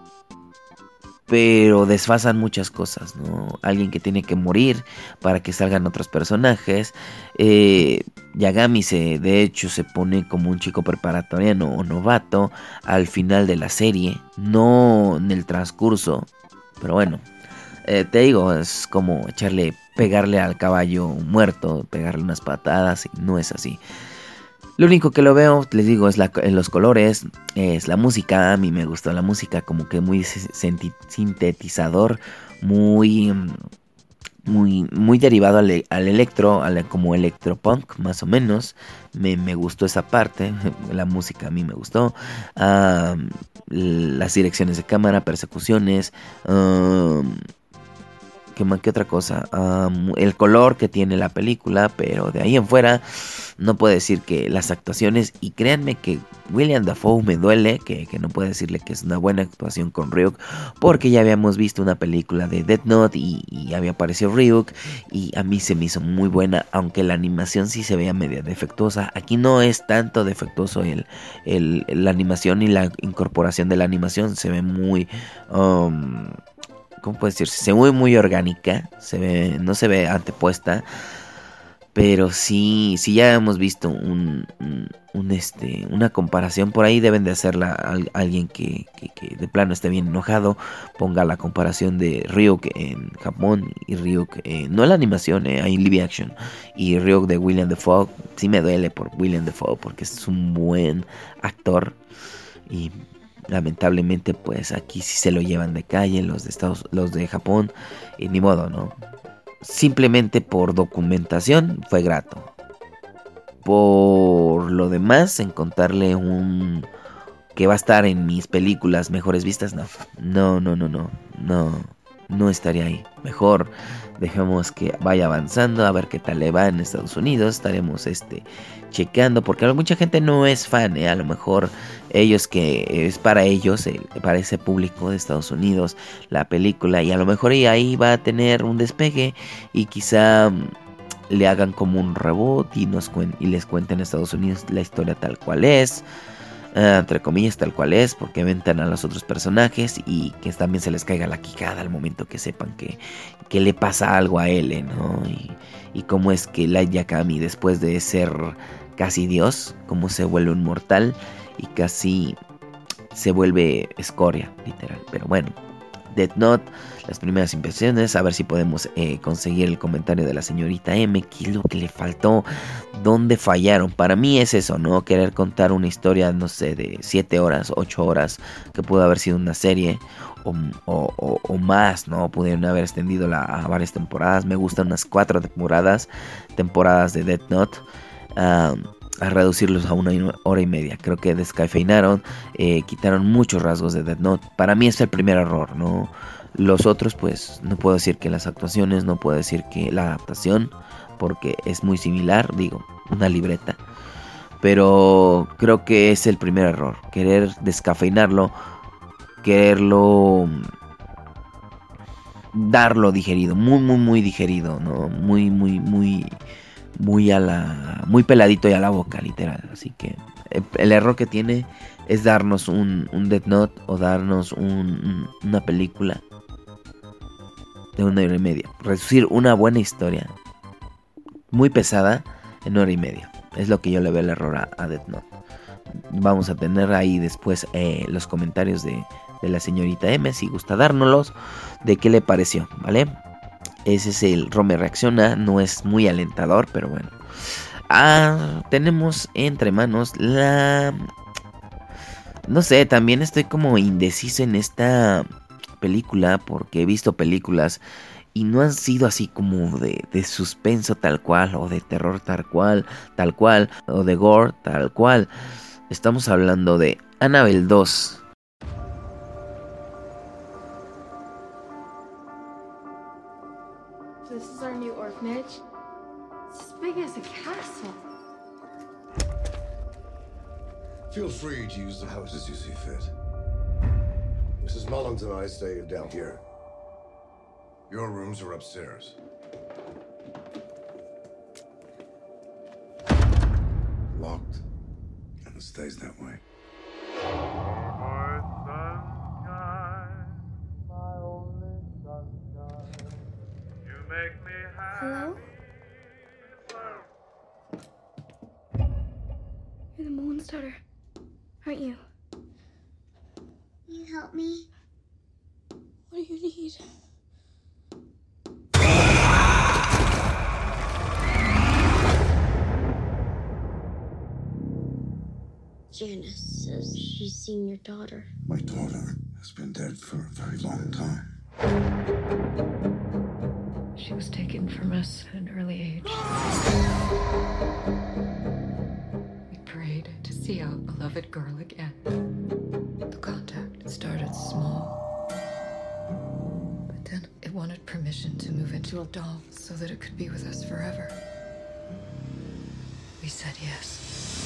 pero desfasan muchas cosas, ¿no? Alguien que tiene que morir para que salgan otros personajes. Eh, Yagami se, de hecho, se pone como un chico preparatoriano o novato al final de la serie, no en el transcurso, pero bueno. Eh, te digo, es como echarle, pegarle al caballo muerto, pegarle unas patadas, y no es así. Lo único que lo veo, les digo, es la, en los colores, es la música. A mí me gustó la música, como que muy sintetizador, muy, muy, muy derivado al, al electro, al, como electropunk, más o menos. Me, me gustó esa parte, la música a mí me gustó. Uh, las direcciones de cámara, persecuciones. Uh, ¿Qué, ¿Qué otra cosa? Um, el color que tiene la película, pero de ahí en fuera no puedo decir que las actuaciones, y créanme que William Dafoe me duele que, que no puedo decirle que es una buena actuación con Ryuk, porque ya habíamos visto una película de Death Note y, y había aparecido Ryuk y a mí se me hizo muy buena, aunque la animación sí se veía media defectuosa. Aquí no es tanto defectuoso el, el, la animación y la incorporación de la animación, se ve muy... Um, ¿Cómo puedo decir? Se ve muy, muy orgánica. Se ve, no se ve antepuesta. Pero sí, sí ya hemos visto un, un, un este, una comparación. Por ahí deben de hacerla a, a alguien que, que, que de plano esté bien enojado. Ponga la comparación de Ryuk en Japón y Ryuk, eh, no la animación, eh, en live action. Y Ryuk de William Dafoe. Sí me duele por William Dafoe porque es un buen actor. Y lamentablemente pues aquí sí se lo llevan de calle los de Estados, los de Japón, y ni modo, ¿no? Simplemente por documentación fue grato. Por lo demás, encontrarle un que va a estar en mis películas mejores vistas, no. No, no, no, no. No, no estaría ahí. Mejor dejemos que vaya avanzando, a ver qué tal le va en Estados Unidos. Estaremos este chequeando, porque mucha gente no es fan, ¿eh? A lo mejor ellos que es para ellos, eh, para ese público de Estados Unidos, la película, y a lo mejor y ahí va a tener un despegue y quizá um, le hagan como un reboot y, nos cuen- y les cuenten en Estados Unidos la historia tal cual es. Uh, entre comillas tal cual es, porque ventan a los otros personajes y que también se les caiga la quijada al momento que sepan que, que le pasa algo a L, ¿no? Y, y cómo es que Light Yagami, después de ser casi Dios, cómo se vuelve un mortal y casi se vuelve escoria, literal. Pero bueno, Death Note, las primeras impresiones, a ver si podemos eh, conseguir el comentario de la señorita M, qué es lo que le faltó, dónde fallaron. Para mí es eso, ¿no? Querer contar una historia, no sé, de siete horas, ocho horas, que pudo haber sido una serie, o, o, o, o más, ¿no? Pudieron haber extendido la, a varias temporadas. Me gustan unas cuatro temporadas, temporadas de Death Note. Um, a reducirlos a una hora y media. Creo que descafeinaron, eh, quitaron muchos rasgos de Death Note. Para mí es el primer error, ¿no? Los otros, pues, no puedo decir que las actuaciones, no puedo decir que la adaptación, porque es muy similar, digo, una libreta. Pero creo que es el primer error, querer descafeinarlo, quererlo darlo digerido, muy, muy, muy digerido, ¿no? Muy, muy, muy... muy a la muy peladito y a la boca, literal. Así que el, el error que tiene es darnos un, un Death Note o darnos un, un, una película de una hora y media. Reducir una buena historia muy pesada en hora y media. Es lo que yo le veo el error a, a Death Note. Vamos a tener ahí después eh, los comentarios de, de la señorita M, si gusta dárnoslos, de qué le pareció, ¿vale? Ese es el Rome Reacciona, no es muy alentador, pero bueno. Ah, tenemos entre manos la... No sé, también estoy como indeciso en esta película, porque he visto películas y no han sido así como de, de suspenso tal cual, o de terror tal cual, tal cual, o de gore tal cual. Estamos hablando de Annabelle dos. This is our new orphanage. It's as big as a castle. Feel free to use the house as you see fit. Missus Mullins and I stay down here. Your rooms are upstairs. Locked, and it stays that way. Hello? You're the Mullins daughter, aren't you? Can you help me? What do you need? Janice says she's seen your daughter. My daughter has been dead for a very long time. She was taken from us at an early age. We prayed to see our beloved girl again. The contact started small, but then it wanted permission to move into a doll so that it could be with us forever. We said yes.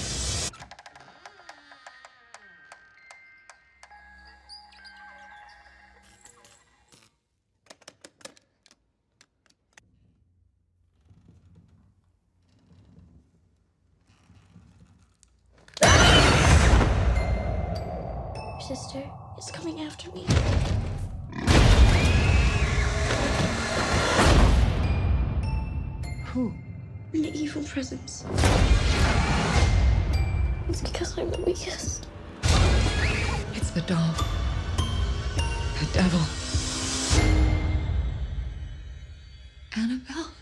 Sister is coming after me. Who? An evil presence. It's because I'm the weakest. It's the doll. The devil. Annabelle?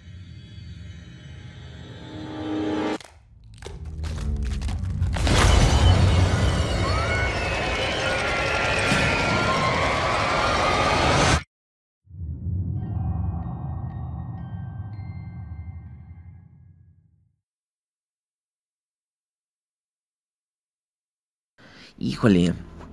Híjole.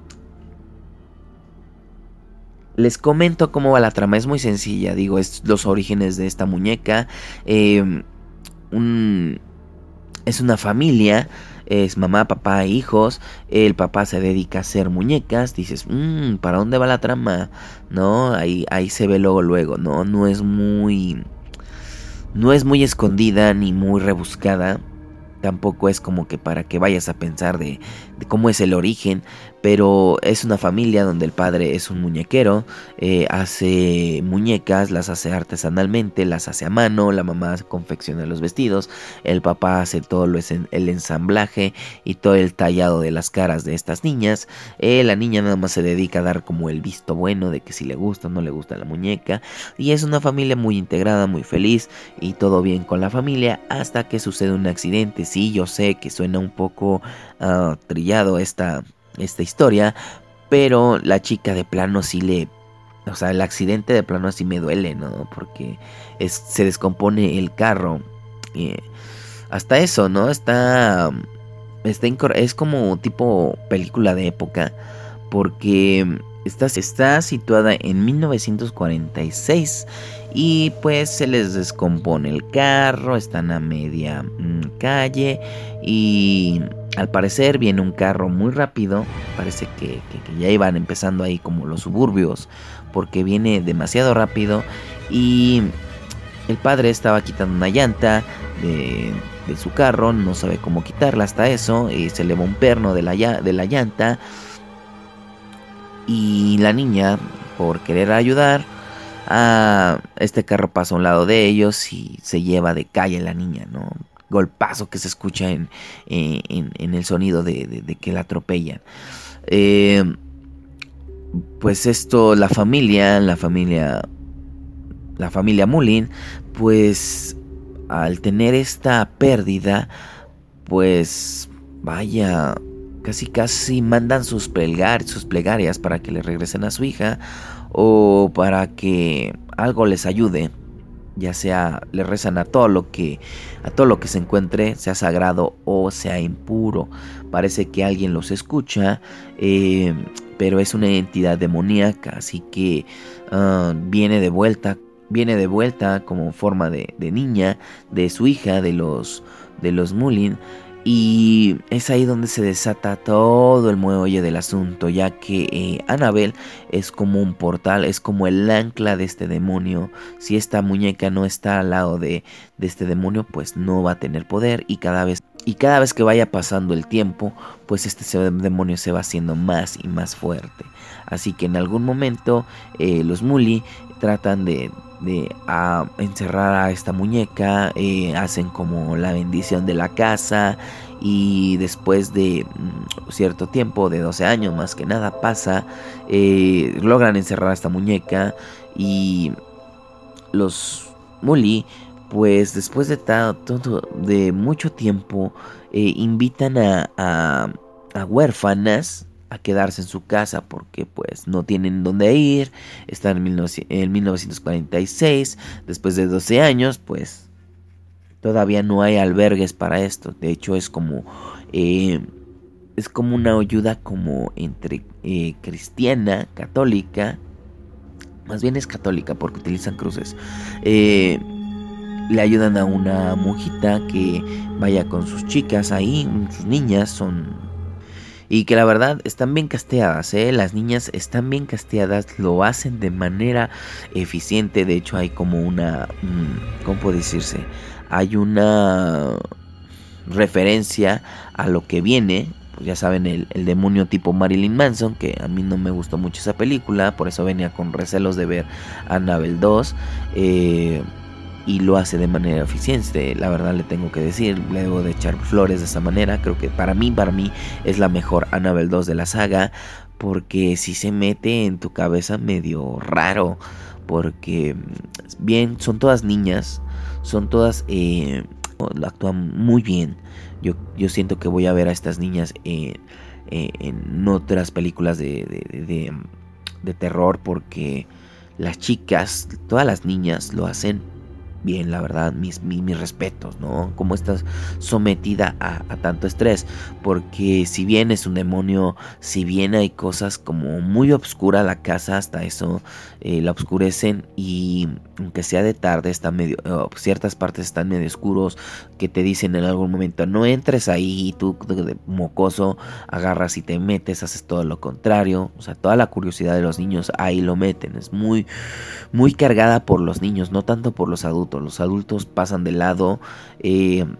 Les comento cómo va la trama. Es muy sencilla. Digo, es los orígenes de esta muñeca. Eh, un, es una familia. Es mamá, papá e hijos. El papá se dedica a hacer muñecas. Dices, mmm, ¿para dónde va la trama? No, ahí, ahí se ve luego, luego. No, no es muy... No es muy escondida ni muy rebuscada. tampoco es como que para que vayas a pensar de, de cómo es el origen, pero es una familia donde el padre es un muñequero, eh, hace muñecas, las hace artesanalmente, las hace a mano, la mamá confecciona los vestidos, el papá hace todo lo, el ensamblaje y todo el tallado de las caras de estas niñas. Eh, la niña nada más se dedica a dar como el visto bueno de que si le gusta o no le gusta la muñeca, y es una familia muy integrada, muy feliz y todo bien con la familia hasta que sucede un accidente. Sí, yo sé que suena un poco uh, trillado esta, esta historia, pero la chica de plano sí le... O sea, el accidente de plano sí me duele, ¿no? Porque es, se descompone el carro. Eh, hasta eso, ¿no? Está... está incor- es como tipo película de época, porque... Está, está situada en mil novecientos cuarenta y seis y pues se les descompone el carro, están a media mmm, calle y al parecer viene un carro muy rápido, parece que, que, que ya iban empezando ahí como los suburbios porque viene demasiado rápido y el padre estaba quitando una llanta de, de su carro, no sabe cómo quitarla hasta eso, y se le va un perno de la, de la llanta. Y la niña, por querer ayudar, a este carro pasa a un lado de ellos y se lleva de calle la niña, ¿no? Golpazo que se escucha en, en, en el sonido de, de, de que la atropellan. Eh, pues esto, la familia, la familia, la familia Mullin, pues al tener esta pérdida, pues vaya... Casi casi mandan sus, plegar, sus plegarias para que le regresen a su hija o para que algo les ayude, ya sea le rezan a todo lo que a todo lo que se encuentre, sea sagrado o sea impuro. Parece que alguien los escucha, eh, pero es una entidad demoníaca, así que uh, viene de vuelta, viene de vuelta como forma de, de niña de su hija, de los de los Mullin. Y es ahí donde se desata todo el muelle del asunto, ya que eh, Annabelle es como un portal, es como el ancla de este demonio. Si esta muñeca no está al lado de, de este demonio, pues no va a tener poder, y cada vez y cada vez que vaya pasando el tiempo, pues este demonio se va haciendo más y más fuerte. Así que en algún momento eh, los Mullin tratan de de a encerrar a esta muñeca, eh, hacen como la bendición de la casa y después de mm, cierto tiempo, de doce años más que nada pasa, eh, logran encerrar a esta muñeca y los Mullin, pues después de, ta, todo, de mucho tiempo eh, invitan a, a, a huérfanas a quedarse en su casa porque pues no tienen dónde ir, están en, en mil novecientos cuarenta y seis, después de doce años, pues todavía no hay albergues para esto. De hecho es como eh, es como una ayuda como entre eh, cristiana, católica, más bien es católica porque utilizan cruces. Eh, le ayudan a una monjita que vaya con sus chicas ahí, sus niñas son... Y que la verdad están bien casteadas, ¿eh? Las niñas están bien casteadas, lo hacen de manera eficiente. De hecho hay como una... ¿Cómo puede decirse? Hay una referencia a lo que viene. Pues ya saben, el, el demonio tipo Marilyn Manson, que a mí no me gustó mucho esa película. Por eso venía con recelos de ver Annabelle dos. Eh... Y lo hace de manera eficiente, la verdad le tengo que decir, le debo de echar flores de esa manera. Creo que para mí, para mí es la mejor Annabelle dos de la saga, porque si se mete en tu cabeza medio raro, porque bien, son todas niñas, son todas, eh, lo actúan muy bien. Yo, yo siento que voy a ver a estas niñas eh, eh, en otras películas de, de, de, de, de terror, porque las chicas, todas las niñas lo hacen bien, la verdad, mis, mis, mis respetos, ¿no? Cómo estás sometida a, a tanto estrés, porque si bien es un demonio, si bien hay cosas como muy oscura la casa, hasta eso eh, la oscurecen, y aunque sea de tarde, está medio, oh, ciertas partes están medio oscuros, que te dicen en algún momento, no entres ahí, y tú de mocoso agarras y te metes, haces todo lo contrario. O sea, toda la curiosidad de los niños ahí lo meten, es muy, muy cargada por los niños, no tanto por los adultos. Los adultos pasan de lado, eh,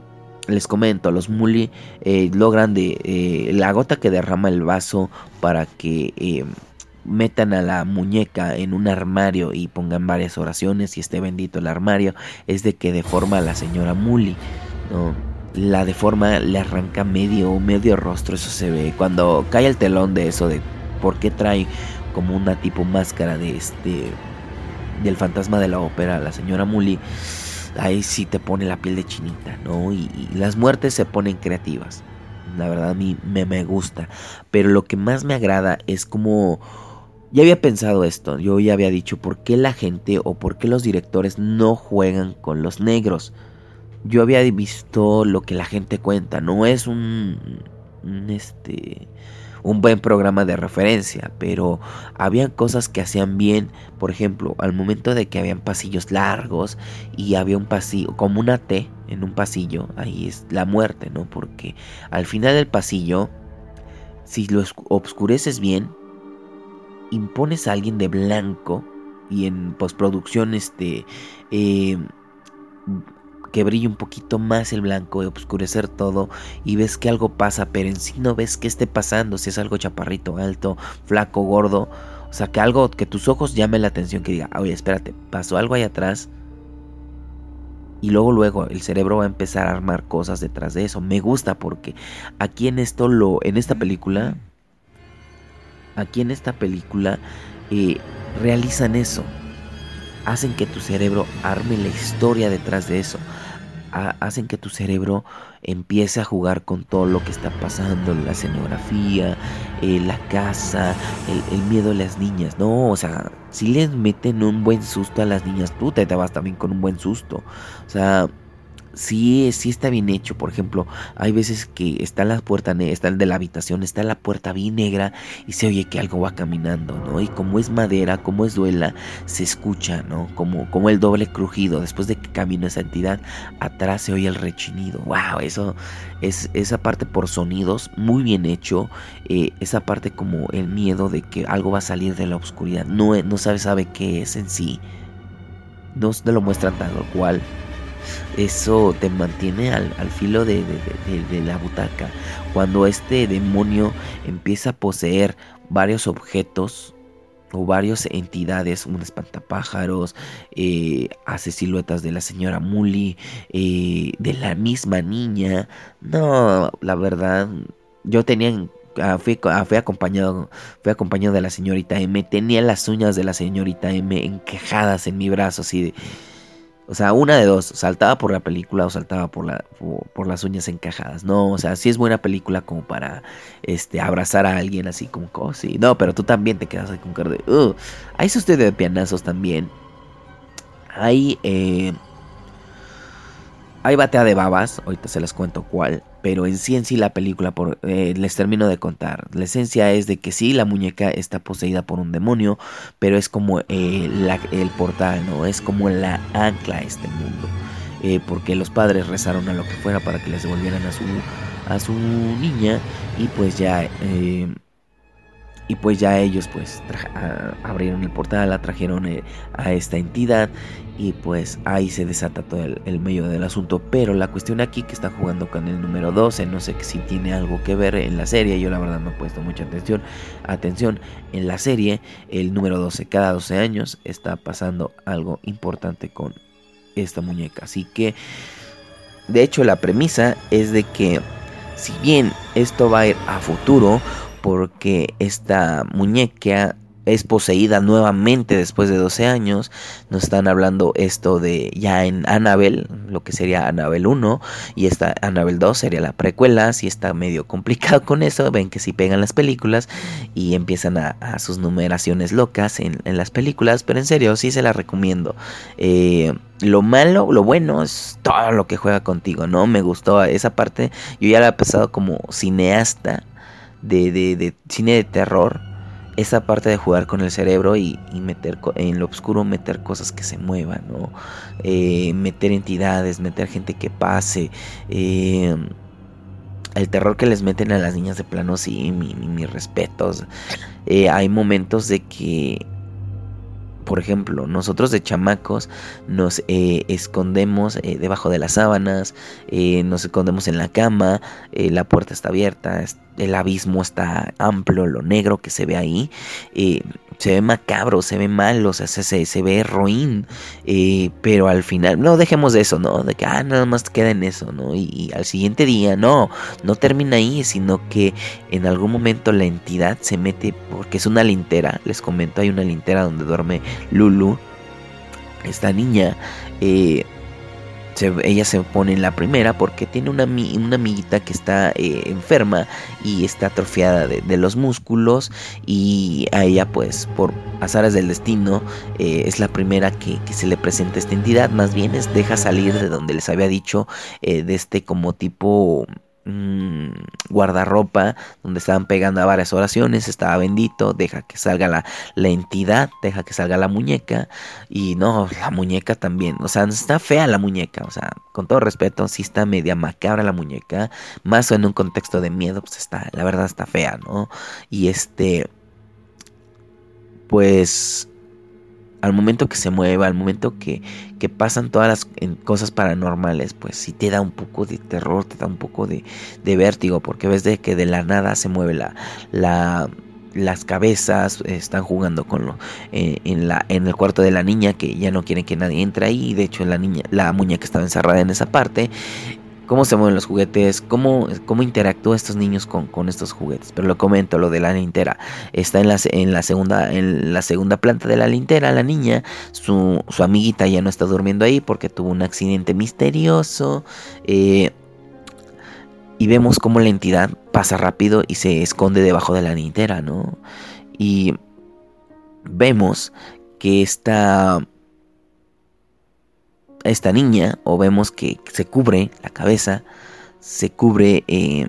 les comento, los Mully eh, logran de eh, la gota que derrama el vaso para que eh, metan a la muñeca en un armario y pongan varias oraciones y esté bendito el armario, es de que deforma a la señora Mully, ¿no? La deforma, le arranca medio, medio rostro, eso se ve. Cuando cae el telón de eso, de por qué trae como una tipo máscara de este, del fantasma de la ópera, la señora Mully, ahí sí te pone la piel de chinita, ¿no? Y, y las muertes se ponen creativas. La verdad a mí me, me gusta. Pero lo que más me agrada es como... Ya había pensado esto, yo ya había dicho por qué la gente o por qué los directores no juegan con los negros. Yo había visto lo que la gente cuenta, no es un, un este un buen programa de referencia, pero habían cosas que hacían bien. Por ejemplo, al momento de que habían pasillos largos y había un pasillo como una T en un pasillo, ahí es la muerte, ¿no? Porque al final del pasillo, si lo oscureces bien, impones a alguien de blanco y en postproducción este eh, que brille un poquito más el blanco y oscurecer todo y ves que algo pasa, pero en sí no ves qué esté pasando, si es algo chaparrito, alto, flaco, gordo, o sea que algo que tus ojos llame la atención, que diga, oye, espérate, pasó algo ahí atrás. Y luego luego el cerebro va a empezar a armar cosas detrás de eso. Me gusta porque aquí en esto lo en esta película Aquí en esta película eh, realizan eso. Hacen que tu cerebro arme la historia detrás de eso. Ha, hacen que tu cerebro empiece a jugar con todo lo que está pasando. La escenografía, eh, la casa, el, el miedo a las niñas. No, o sea, si les meten un buen susto a las niñas, tú te, te vas también con un buen susto. O sea... Sí, sí está bien hecho. Por ejemplo, hay veces que está la puerta, está el de la habitación, está la puerta bien negra y se oye que algo va caminando, ¿no? Y como es madera, como es duela, se escucha, ¿no? Como, como el doble crujido. Después de que camina esa entidad, atrás se oye el rechinido. ¡Wow! Eso es esa parte por sonidos, muy bien hecho. Eh, esa parte como el miedo de que algo va a salir de la oscuridad. No, no sabe, sabe qué es en sí. No te lo muestran tal cual. Eso te mantiene al, al filo de, de, de, de la butaca. Cuando este demonio empieza a poseer varios objetos o varias entidades, un espantapájaros, eh, hace siluetas de la señora Mully, eh, de la misma niña. No, la verdad, yo tenía... Ah, fui, ah, fui acompañado fui acompañado de la señorita M. Tenía las uñas de la señorita M encajadas en mi brazo, así de... O sea, una de dos, saltaba por la película o saltaba por, la, por, por las uñas encajadas. No, o sea, sí es buena película como para este, abrazar a alguien así como, oh, sí. No, pero tú también te quedas ahí con cara de... Uh. Hay esos de pianazos también. Hay... Eh, hay batea de babas, ahorita se les cuento cuál. Pero en sí en sí la película, por, eh, les termino de contar. La esencia es de que sí, la muñeca está poseída por un demonio, pero es como eh, la, el portal, ¿no? Es como la ancla a este mundo. Eh, porque los padres rezaron a lo que fuera para que les devolvieran a su, a su niña. Y pues ya... Eh, Y pues ya ellos pues tra- abrieron el portal, la trajeron eh, a esta entidad y pues ahí se desata todo el, el medio del asunto. Pero la cuestión aquí que están jugando con el número doce, no sé si tiene algo que ver en la serie. Yo la verdad no he puesto mucha atención. Atención, en la serie el número doce, cada doce años está pasando algo importante con esta muñeca. Así que de hecho la premisa es de que si bien esto va a ir a futuro, porque esta muñeca es poseída nuevamente después de doce años. Nos están hablando esto de ya en Annabelle, lo que sería Annabelle uno, y esta Annabelle dos sería la precuela. Si está medio complicado con eso, ven que si pegan las películas y empiezan a, a sus numeraciones locas en, en las películas, pero en serio sí se las recomiendo. Eh, lo malo, lo bueno es todo lo que juega contigo, ¿no? Me gustó esa parte. Yo ya la he pasado como cineasta De, de, de cine de terror, esa parte de jugar con el cerebro y, y meter en lo oscuro, meter cosas que se muevan, ¿no? Eh, meter entidades, meter gente que pase, eh, el terror que les meten a las niñas de plano, sí, mi, mi, mis respetos. Eh, hay momentos de que por ejemplo, nosotros de chamacos nos eh, escondemos eh, debajo de las sábanas, eh, nos escondemos en la cama, eh, la puerta está abierta, el abismo está amplio, lo negro que se ve ahí, eh, se ve macabro, se ve mal, o sea, se, se, se ve ruin, eh, pero al final, no dejemos de eso, ¿no? De que, ah, nada más queda en eso, ¿no? Y, y al siguiente día, no, no termina ahí, sino que en algún momento la entidad se mete, porque es una lintera, les comento, hay una lintera donde duerme Lulu, esta niña, eh, se, ella se pone en la primera porque tiene una, una amiguita que está eh, enferma y está atrofiada de, de los músculos, y a ella pues por azares del destino eh, es la primera que, que se le presenta esta entidad. Más bien es deja salir de donde les había dicho, eh, de este como tipo mmm, guardarropa donde estaban pegando a varias oraciones, estaba bendito, deja que salga la, la entidad, deja que salga la muñeca, y no, la muñeca también, o sea, está fea la muñeca, o sea, con todo respeto, sí está media macabra la muñeca, más en un contexto de miedo, pues está, la verdad está fea, ¿no? Y este, pues al momento que se mueva, al momento que, que pasan todas las en, cosas paranormales, pues sí te da un poco de terror, te da un poco de, de vértigo, porque ves de que de la nada se mueve la, la, las cabezas, eh, están jugando con lo, eh, en, la, en el cuarto de la niña, que ya no quieren que nadie entre ahí, y de hecho la niña, la muñeca estaba encerrada en esa parte. Cómo se mueven los juguetes, cómo, cómo interactúan estos niños con, con estos juguetes. Pero lo comento, lo de la lintera. Está en la, en la, segunda, en la segunda planta de la lintera, la niña. Su, su amiguita ya no está durmiendo ahí porque tuvo un accidente misterioso. Eh, y vemos cómo la entidad pasa rápido y se esconde debajo de la lintera, ¿no? Y vemos que esta... esta niña, o vemos que se cubre la cabeza, se cubre eh,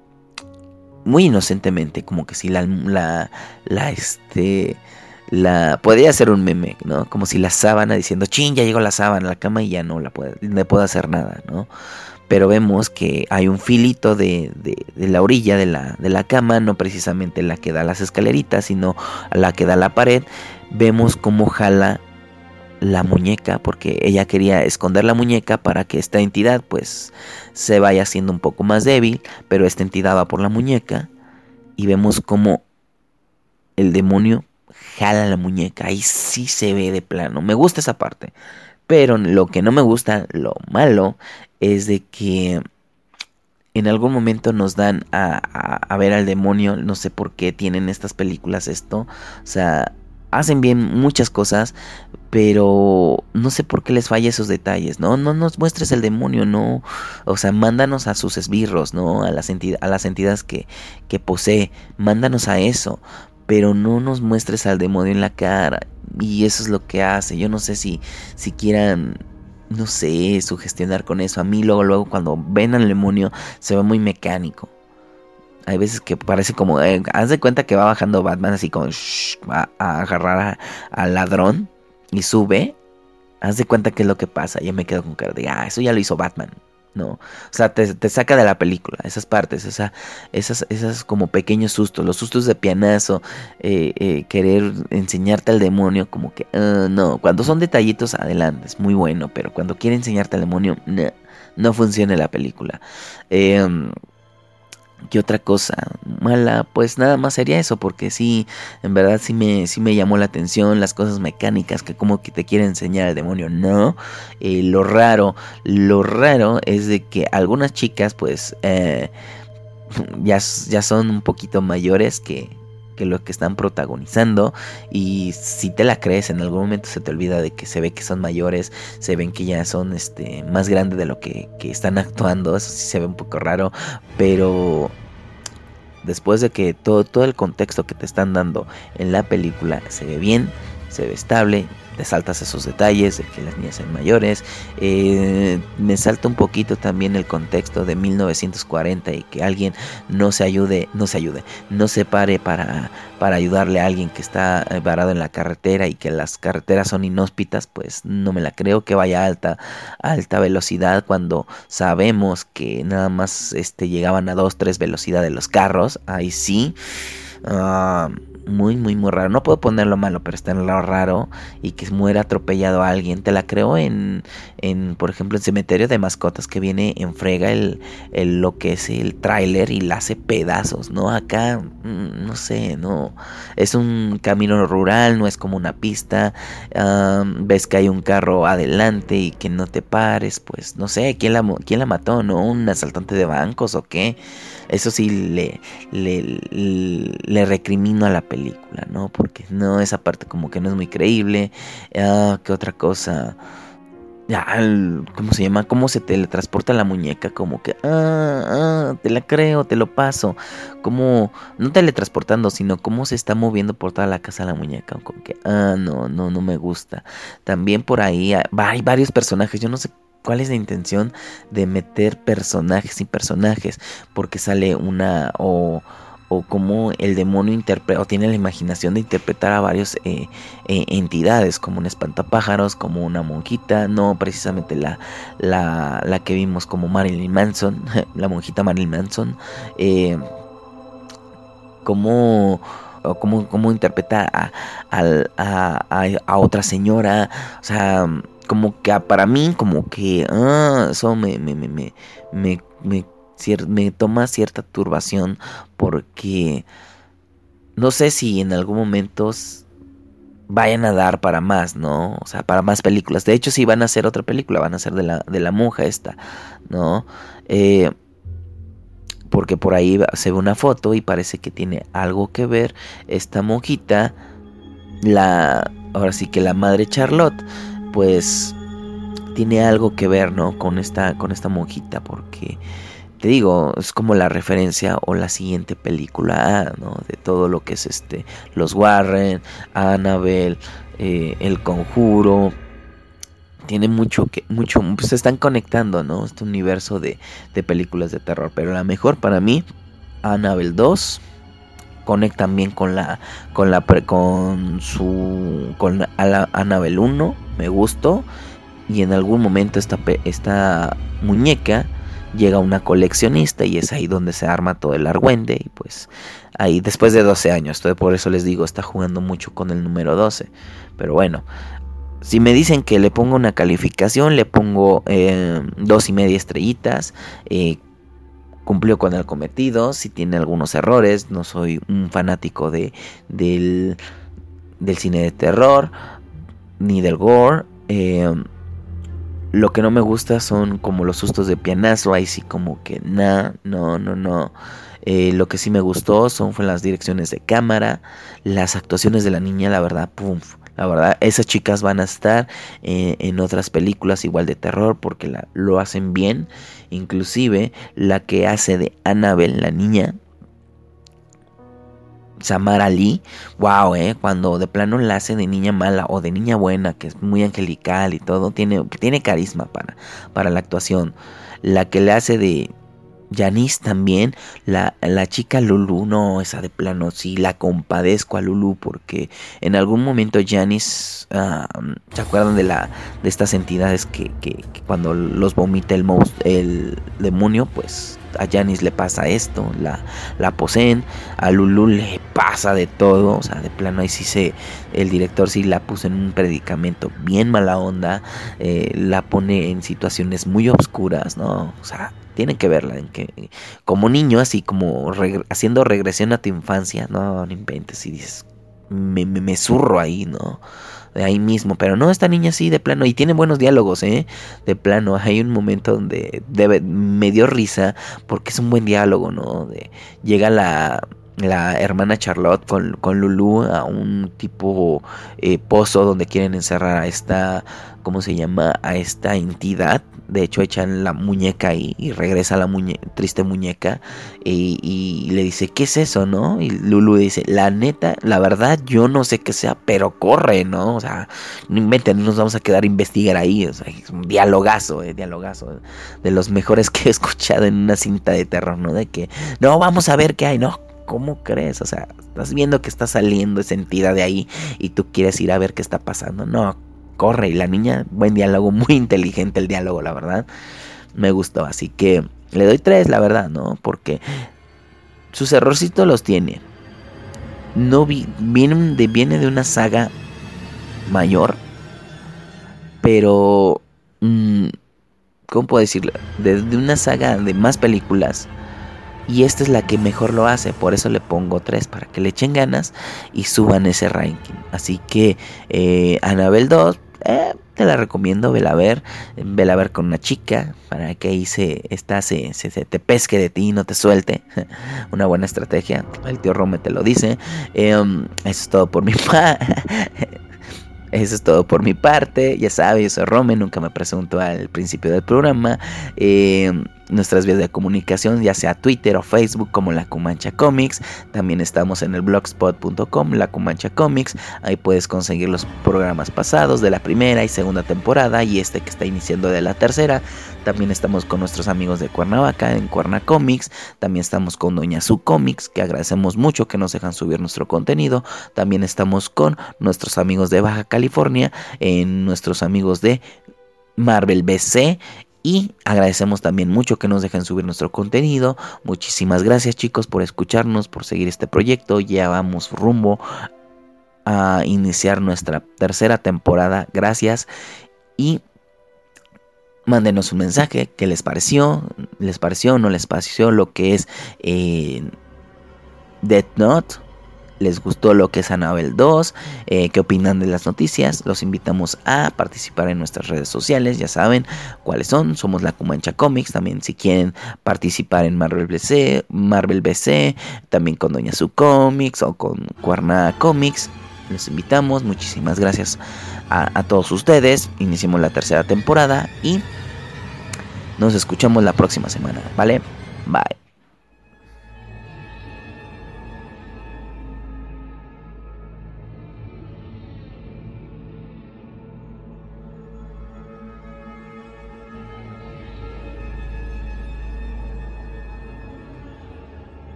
muy inocentemente, como que si la, la, la, este, la, podría ser un meme, ¿no? Como si la sábana diciendo, chin, ya llegó la sábana a la cama y ya no la puede, no puede hacer nada, ¿no? Pero vemos que hay un filito de, de, de la orilla de la, de la cama, no precisamente la que da las escaleritas, sino la que da la pared. Vemos cómo jala la muñeca, porque ella quería esconder la muñeca para que esta entidad pues se vaya haciendo un poco más débil, pero esta entidad va por la muñeca y vemos como el demonio jala la muñeca. Ahí sí se ve de plano, me gusta esa parte, pero lo que no me gusta, lo malo, es de que en algún momento nos dan a, a, a ver al demonio. No sé por qué tienen estas películas esto, o sea, hacen bien muchas cosas, pero no sé por qué les falla esos detalles, ¿no? No nos muestres el demonio, no. O sea, mándanos a sus esbirros, ¿no? A las, enti- a las entidades que, que posee. Mándanos a eso. Pero no nos muestres al demonio en la cara. Y eso es lo que hace. Yo no sé si, si quieran, no sé, sugestionar con eso. A mí luego, luego cuando ven al demonio se ve muy mecánico. Hay veces que parece como, eh, haz de cuenta que va bajando Batman así como shh, a, a agarrar al ladrón y sube. Haz de cuenta que es lo que pasa. Yo me quedo con cara de, ah, eso ya lo hizo Batman, ¿no? O sea, te, te saca de la película esas partes, esa, esas, esas como pequeños sustos, los sustos de pianazo, eh, eh, querer enseñarte al demonio, como que, uh, no. Cuando son detallitos, adelante, es muy bueno, pero cuando quiere enseñarte al demonio, no, no funciona la película. Eh... ¿Qué otra cosa mala? Pues nada más sería eso, porque sí, en verdad sí me, sí me llamó la atención las cosas mecánicas que como que te quiere enseñar el demonio, no. Eh, lo raro, lo raro es de que algunas chicas pues eh, ya, ya son un poquito mayores que, que lo que están protagonizando, y si te la crees, en algún momento se te olvida de que se ve que son mayores, se ven que ya son este más grandes de lo que, que están actuando. Eso sí se ve un poco raro, pero después de que todo, todo el contexto que te están dando en la película se ve bien, se ve estable, te saltas esos detalles de que las niñas son mayores. Eh, me salta un poquito también el contexto de mil novecientos cuarenta y que alguien no se ayude, no se ayude, no se pare para, para ayudarle a alguien que está varado en la carretera y que las carreteras son inhóspitas. Pues no me la creo que vaya a alta, a alta velocidad cuando sabemos que nada más este, llegaban a dos, tres velocidades los carros. Ahí sí. Uh, muy, muy, muy raro. No puedo ponerlo malo, pero está en lo raro. Y que muera atropellado a alguien. Te la creo en, en por ejemplo, en Cementerio de Mascotas, que viene en frega el, el lo que es el tráiler y la hace pedazos, ¿no? Acá, no sé, no. Es un camino rural, no es como una pista. Um, ves que hay un carro adelante y que no te pares, pues, no sé, ¿quién la, quién la mató, no? ¿Un asaltante de bancos o qué? Eso sí le, le, le, le recrimino a la película, ¿no? Porque no, esa parte como que no es muy creíble. Ah, ¿qué otra cosa? Ya, ¿cómo se llama? ¿Cómo se teletransporta la muñeca? Como que, ah, ah, te la creo, te lo paso. Como, no teletransportando, sino cómo se está moviendo por toda la casa la muñeca. Como que, ah, no, no, no me gusta. También por ahí hay varios personajes, yo no sé cuál es la intención de meter personajes y personajes, porque sale una o, o como el demonio interpreta o tiene la imaginación de interpretar a varios eh, eh, entidades, como un espantapájaros, como una monjita, no precisamente la, la, la que vimos como Marilyn Manson, la monjita Marilyn Manson, eh, como... o cómo, cómo interpreta a, a, a, a otra señora, o sea, como que para mí, como que ah, eso me, me, me, me, me, me, cier- me toma cierta turbación, porque no sé si en algún momento vayan a dar para más, ¿no? O sea, para más películas. De hecho, sí van a hacer otra película, van a hacer de la, de la monja esta, ¿no? Eh... Porque por ahí se ve una foto y parece que tiene algo que ver esta monjita, la, ahora sí que la madre Charlotte, pues tiene algo que ver, ¿no? Con esta, con esta monjita, porque te digo, es como la referencia o la siguiente película, ¿no? De todo lo que es este, los Warren, Annabelle, eh, El Conjuro. Tiene mucho que, mucho, pues se están conectando, ¿no? Este universo de, de películas de terror. Pero la mejor para mí, Annabelle dos, conectan bien con la, con la, con su, con la Annabelle uno, me gustó. Y en algún momento esta, esta muñeca llega a una coleccionista y es ahí donde se arma todo el argüende. Y pues ahí después de doce años, todo por eso les digo, está jugando mucho con el número doce. Pero bueno, si me dicen que le pongo una calificación, le pongo eh, dos y media estrellitas. Eh, cumplió con el cometido. Si tiene algunos errores, no soy un fanático de del, del cine de terror ni del gore. Eh, lo que no me gusta son como los sustos de pianazo. Ahí sí como que nah, no, no, no. Eh, lo que sí me gustó son fue las direcciones de cámara, las actuaciones de la niña, la verdad, pum. La verdad, esas chicas van a estar eh, en otras películas igual de terror porque la, lo hacen bien. Inclusive la que hace de Annabelle, la niña, Samara Lee, wow, eh, cuando de plano la hace de niña mala o de niña buena, que es muy angelical y todo, tiene, tiene carisma para, para la actuación. La que le hace de Janice también, la, la chica Lulu, no, esa de plano, sí, la compadezco a Lulu porque en algún momento Janice, uh, ¿se acuerdan de la de estas entidades que, que, que cuando los vomita el, most, el demonio? Pues a Janice le pasa esto, la, la poseen, a Lulu le pasa de todo, o sea, de plano ahí sí se, el director sí la puso en un predicamento bien mala onda, eh, la pone en situaciones muy oscuras, ¿no? O sea, tienen que verla, en que como niño, así como reg- haciendo regresión a tu infancia, no, no inventes, y dices, me, me, me zurro ahí, ¿no? De ahí mismo, pero no, esta niña sí, de plano, y tiene buenos diálogos, ¿eh? De plano, hay un momento donde debe, me dio risa, porque es un buen diálogo, ¿no? De, llega la... la hermana Charlotte con, con Lulu a un tipo eh, pozo donde quieren encerrar a esta, ¿cómo se llama? A esta entidad. De hecho echan la muñeca ahí y regresa la muñe- triste muñeca y, y le dice, ¿qué es eso, no? Y Lulu dice, la neta, la verdad yo no sé qué sea, pero corre, ¿no? O sea, no inventen, no nos vamos a quedar a investigar ahí. O sea, es un dialogazo, eh, dialogazo, de los mejores que he escuchado en una cinta de terror, ¿no? De que, no, vamos a ver qué hay, ¿no? ¿Cómo crees? O sea, estás viendo que está saliendo esa entidad de ahí y tú quieres ir a ver qué está pasando. No, corre. Y la niña, buen diálogo, muy inteligente el diálogo, la verdad. Me gustó, así que le doy tres, la verdad, ¿no? Porque sus errorcitos los tiene. no vi, viene, de, viene de una saga mayor, pero mmm, ¿cómo puedo decirlo? De, de una saga de más películas, y esta es la que mejor lo hace. Por eso le pongo tres, para que le echen ganas y suban ese ranking. Así que eh, Annabelle dos, eh, te la recomiendo, vela a ver, vela a ver con una chica, para que ahí se, esta, se, se, se te pesque de ti y no te suelte. Una buena estrategia, el tío Rome te lo dice. Eh, eso es todo por mi parte. Eso es todo por mi parte. Ya sabes, yo soy Rome, nunca me presento al principio del programa. Eh, nuestras vías de comunicación, ya sea Twitter o Facebook, como La Cumancha Comics. También estamos en el blogspot punto com, La Cumancha Comics. Ahí puedes conseguir los programas pasados de la primera y segunda temporada, y este que está iniciando de la tercera. También estamos con nuestros amigos de Cuernavaca en Cuerna Comics. También estamos con Doña Su Comics, que agradecemos mucho que nos dejan subir nuestro contenido. También estamos con nuestros amigos de Baja California, en nuestros amigos de Marvel B C. Y agradecemos también mucho que nos dejen subir nuestro contenido. Muchísimas gracias, chicos, por escucharnos, por seguir este proyecto. Ya vamos rumbo a iniciar nuestra tercera temporada. Gracias. Y mándenos un mensaje. ¿Qué les pareció? ¿Les pareció o no les pareció lo que es eh, Death Note? ¿Les gustó lo que es Annabelle dos? Eh, ¿Qué opinan de las noticias? Los invitamos a participar en nuestras redes sociales. Ya saben cuáles son. Somos La Cumancha Comics. También si quieren participar en Marvel B C, Marvel B C, también con Doña Su Comics o con Cuerna Comics, los invitamos. Muchísimas gracias a, a todos ustedes. Iniciamos la tercera temporada y nos escuchamos la próxima semana. ¿Vale? Bye.